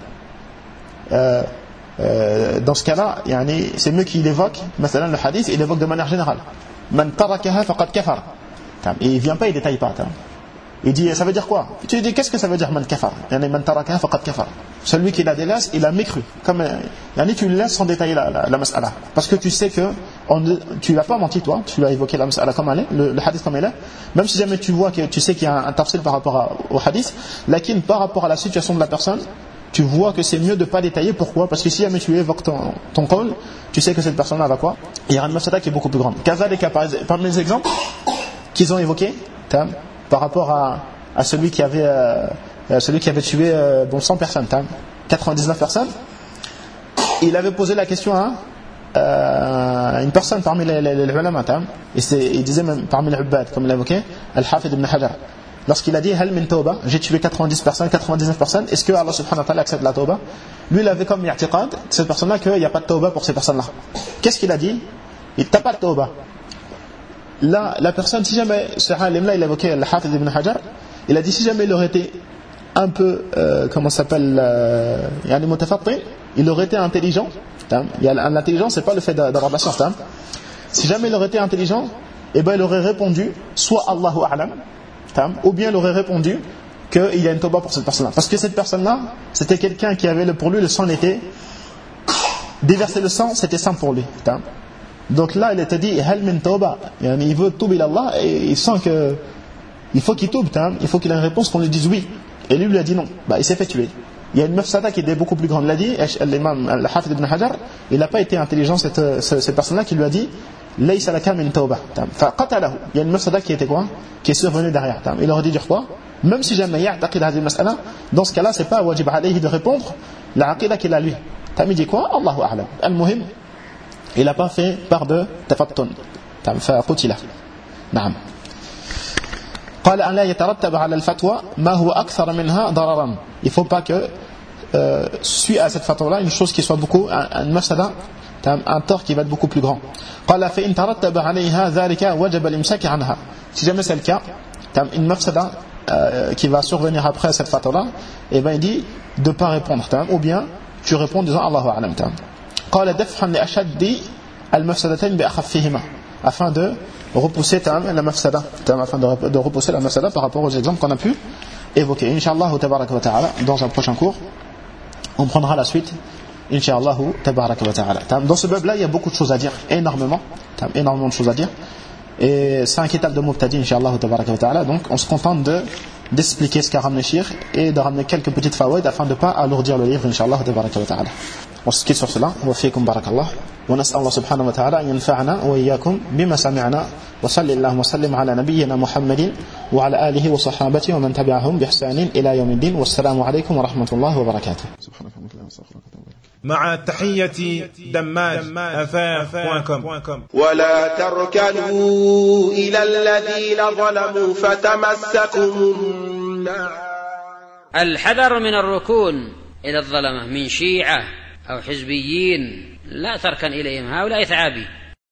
Dans ce cas-là, c'est mieux qu'il évoque, مثلا le hadith, il évoque de manière générale. Man tarakaha faqad kafar. Et il vient pas, il détaille pas. Il dit, ça veut dire quoi? Tu dis, qu'est-ce que ça veut dire man kafar? Man tarakaha faqad kafar. Celui qui la délaisse, il a mécru. Comme tu le laisses sans détailler la mas'ala. Parce que tu sais que tu n'as pas menti, toi, tu as évoqué la mas'ala comme elle est, le hadith comme elle est. Même si jamais tu vois que tu sais qu'il y a un tafsil par rapport au hadith, lakin par rapport à la situation de la personne, tu vois que c'est mieux de ne pas détailler. Pourquoi? Parce que si jamais tu évoques ton qawl, tu sais que cette personne-là va quoi? Il y aura une mafsada qui est beaucoup plus grande. Kazalika, parmi les exemples qu'ils ont évoqués, par rapport à celui qui avait tué 100 personnes, 99 personnes, il avait posé la question à une personne parmi les ulama, et il disait même parmi les ubbad, comme il l'a évoqué, Al-Hafid ibn Hajar, lorsqu'il a dit hal min tawba, j'ai tué 99 personnes, est-ce que Allah subhanahu wa ta'ala accepte la tawba? Lui il avait comme i'tiqad, cette personne-là, qu'il n'y a pas de tawba pour ces personnes-là. Qu'est-ce qu'il a dit? Il t'a pas de tawba. Là, la personne, si jamais ce alim-là, il a évoqué Al-Hafid ibn Hajar, il a dit si jamais il aurait été un peu mutafattin, il aurait été intelligent. L'intelligence, c'est pas le fait d'avoir de la science. Si jamais il aurait été intelligent, il aurait répondu soit Allahu a'lam, ou bien il aurait répondu qu'il y a une tauba pour cette personne-là. Parce que cette personne-là, c'était quelqu'un qui avait pour lui, le sang était déverser le sang, c'était simple pour lui. Donc là, il était dit hal min tauba, il veut touber Allah et il sent que il faut qu'il toube, il faut qu'il ait une réponse qu'on lui dise oui. Et lui a dit non, il s'est fait tuer. il y a une mafsada qui est beaucoup plus grande. Il a dit, l'imam al-Hafid ibn Hajar, il n'a pas été intelligent, cette personne-là qui lui a dit laysa laka min tawbah, faqatalahu. Il y a une mafsada qui était quoi, qui est survenue derrière. Il aurait dû dire quoi, même si jamais ya'taqid hadhihi al-mas'ala, dans ce cas-là c'est pas wajib alayhi de répondre la aqida qu'il a lui. Il dit quoi, Allahu a'lam. Al-muhim, il n'a pas fait part de tafattun, faqutila. Naam. قال أن لا يترتب على الفتوى ما هو أكثر منها ضررا. Il faut pas que suit à cette fatwa-là une chose qui soit beaucoup un mafsada, un tort qui va être beaucoup plus grand. قال فإن ترتب عليها ذلك وجب الإمساك عنها. Si jamais c'est le cas, une mafsada qui va survenir après cette fatwa-là, et ben il dit de pas répondre, ou bien tu réponds en disant Allahu a'lam. قال دفعا لأشد المفسدتين بأخفهما, afin de repousser la mafsada, afin de repousser la mafsada par rapport aux exemples qu'on a pu évoquer. Inch'Allah tabaraka wa ta'ala, dans un prochain cours, on prendra la suite. Inch'Allah tabaraka wa ta'ala. Dans ce bab là, il y a beaucoup de choses à dire, énormément de choses à dire. Et 5 étapes de Mubtadi, Inch'Allah tabaraka wa ta'ala. Donc on se contente d'expliquer ce qu'a ramené Shir et de ramener quelques petites fawaid afin de ne pas alourdir le livre, Inch'Allah tabaraka wa ta'ala. On se quitte sur cela. Wa fiikum barakallah. ونسأل الله سبحانه وتعالى أن ينفعنا وإياكم بما سمعنا وصلى الله وسلم على نبينا محمد وعلى آله وصحابته ومن تبعهم بإحسان إلى يوم الدين والسلام عليكم ورحمة الله وبركاته. مع تحية دماج@affaires.com. ولا تركنوا إلى الذين ظلموا فتمسكم النار. الحذر من الركون إلى الظلمة من شيعة أو حزبيين، لا تركن إليهم، هؤلاء ثعابي.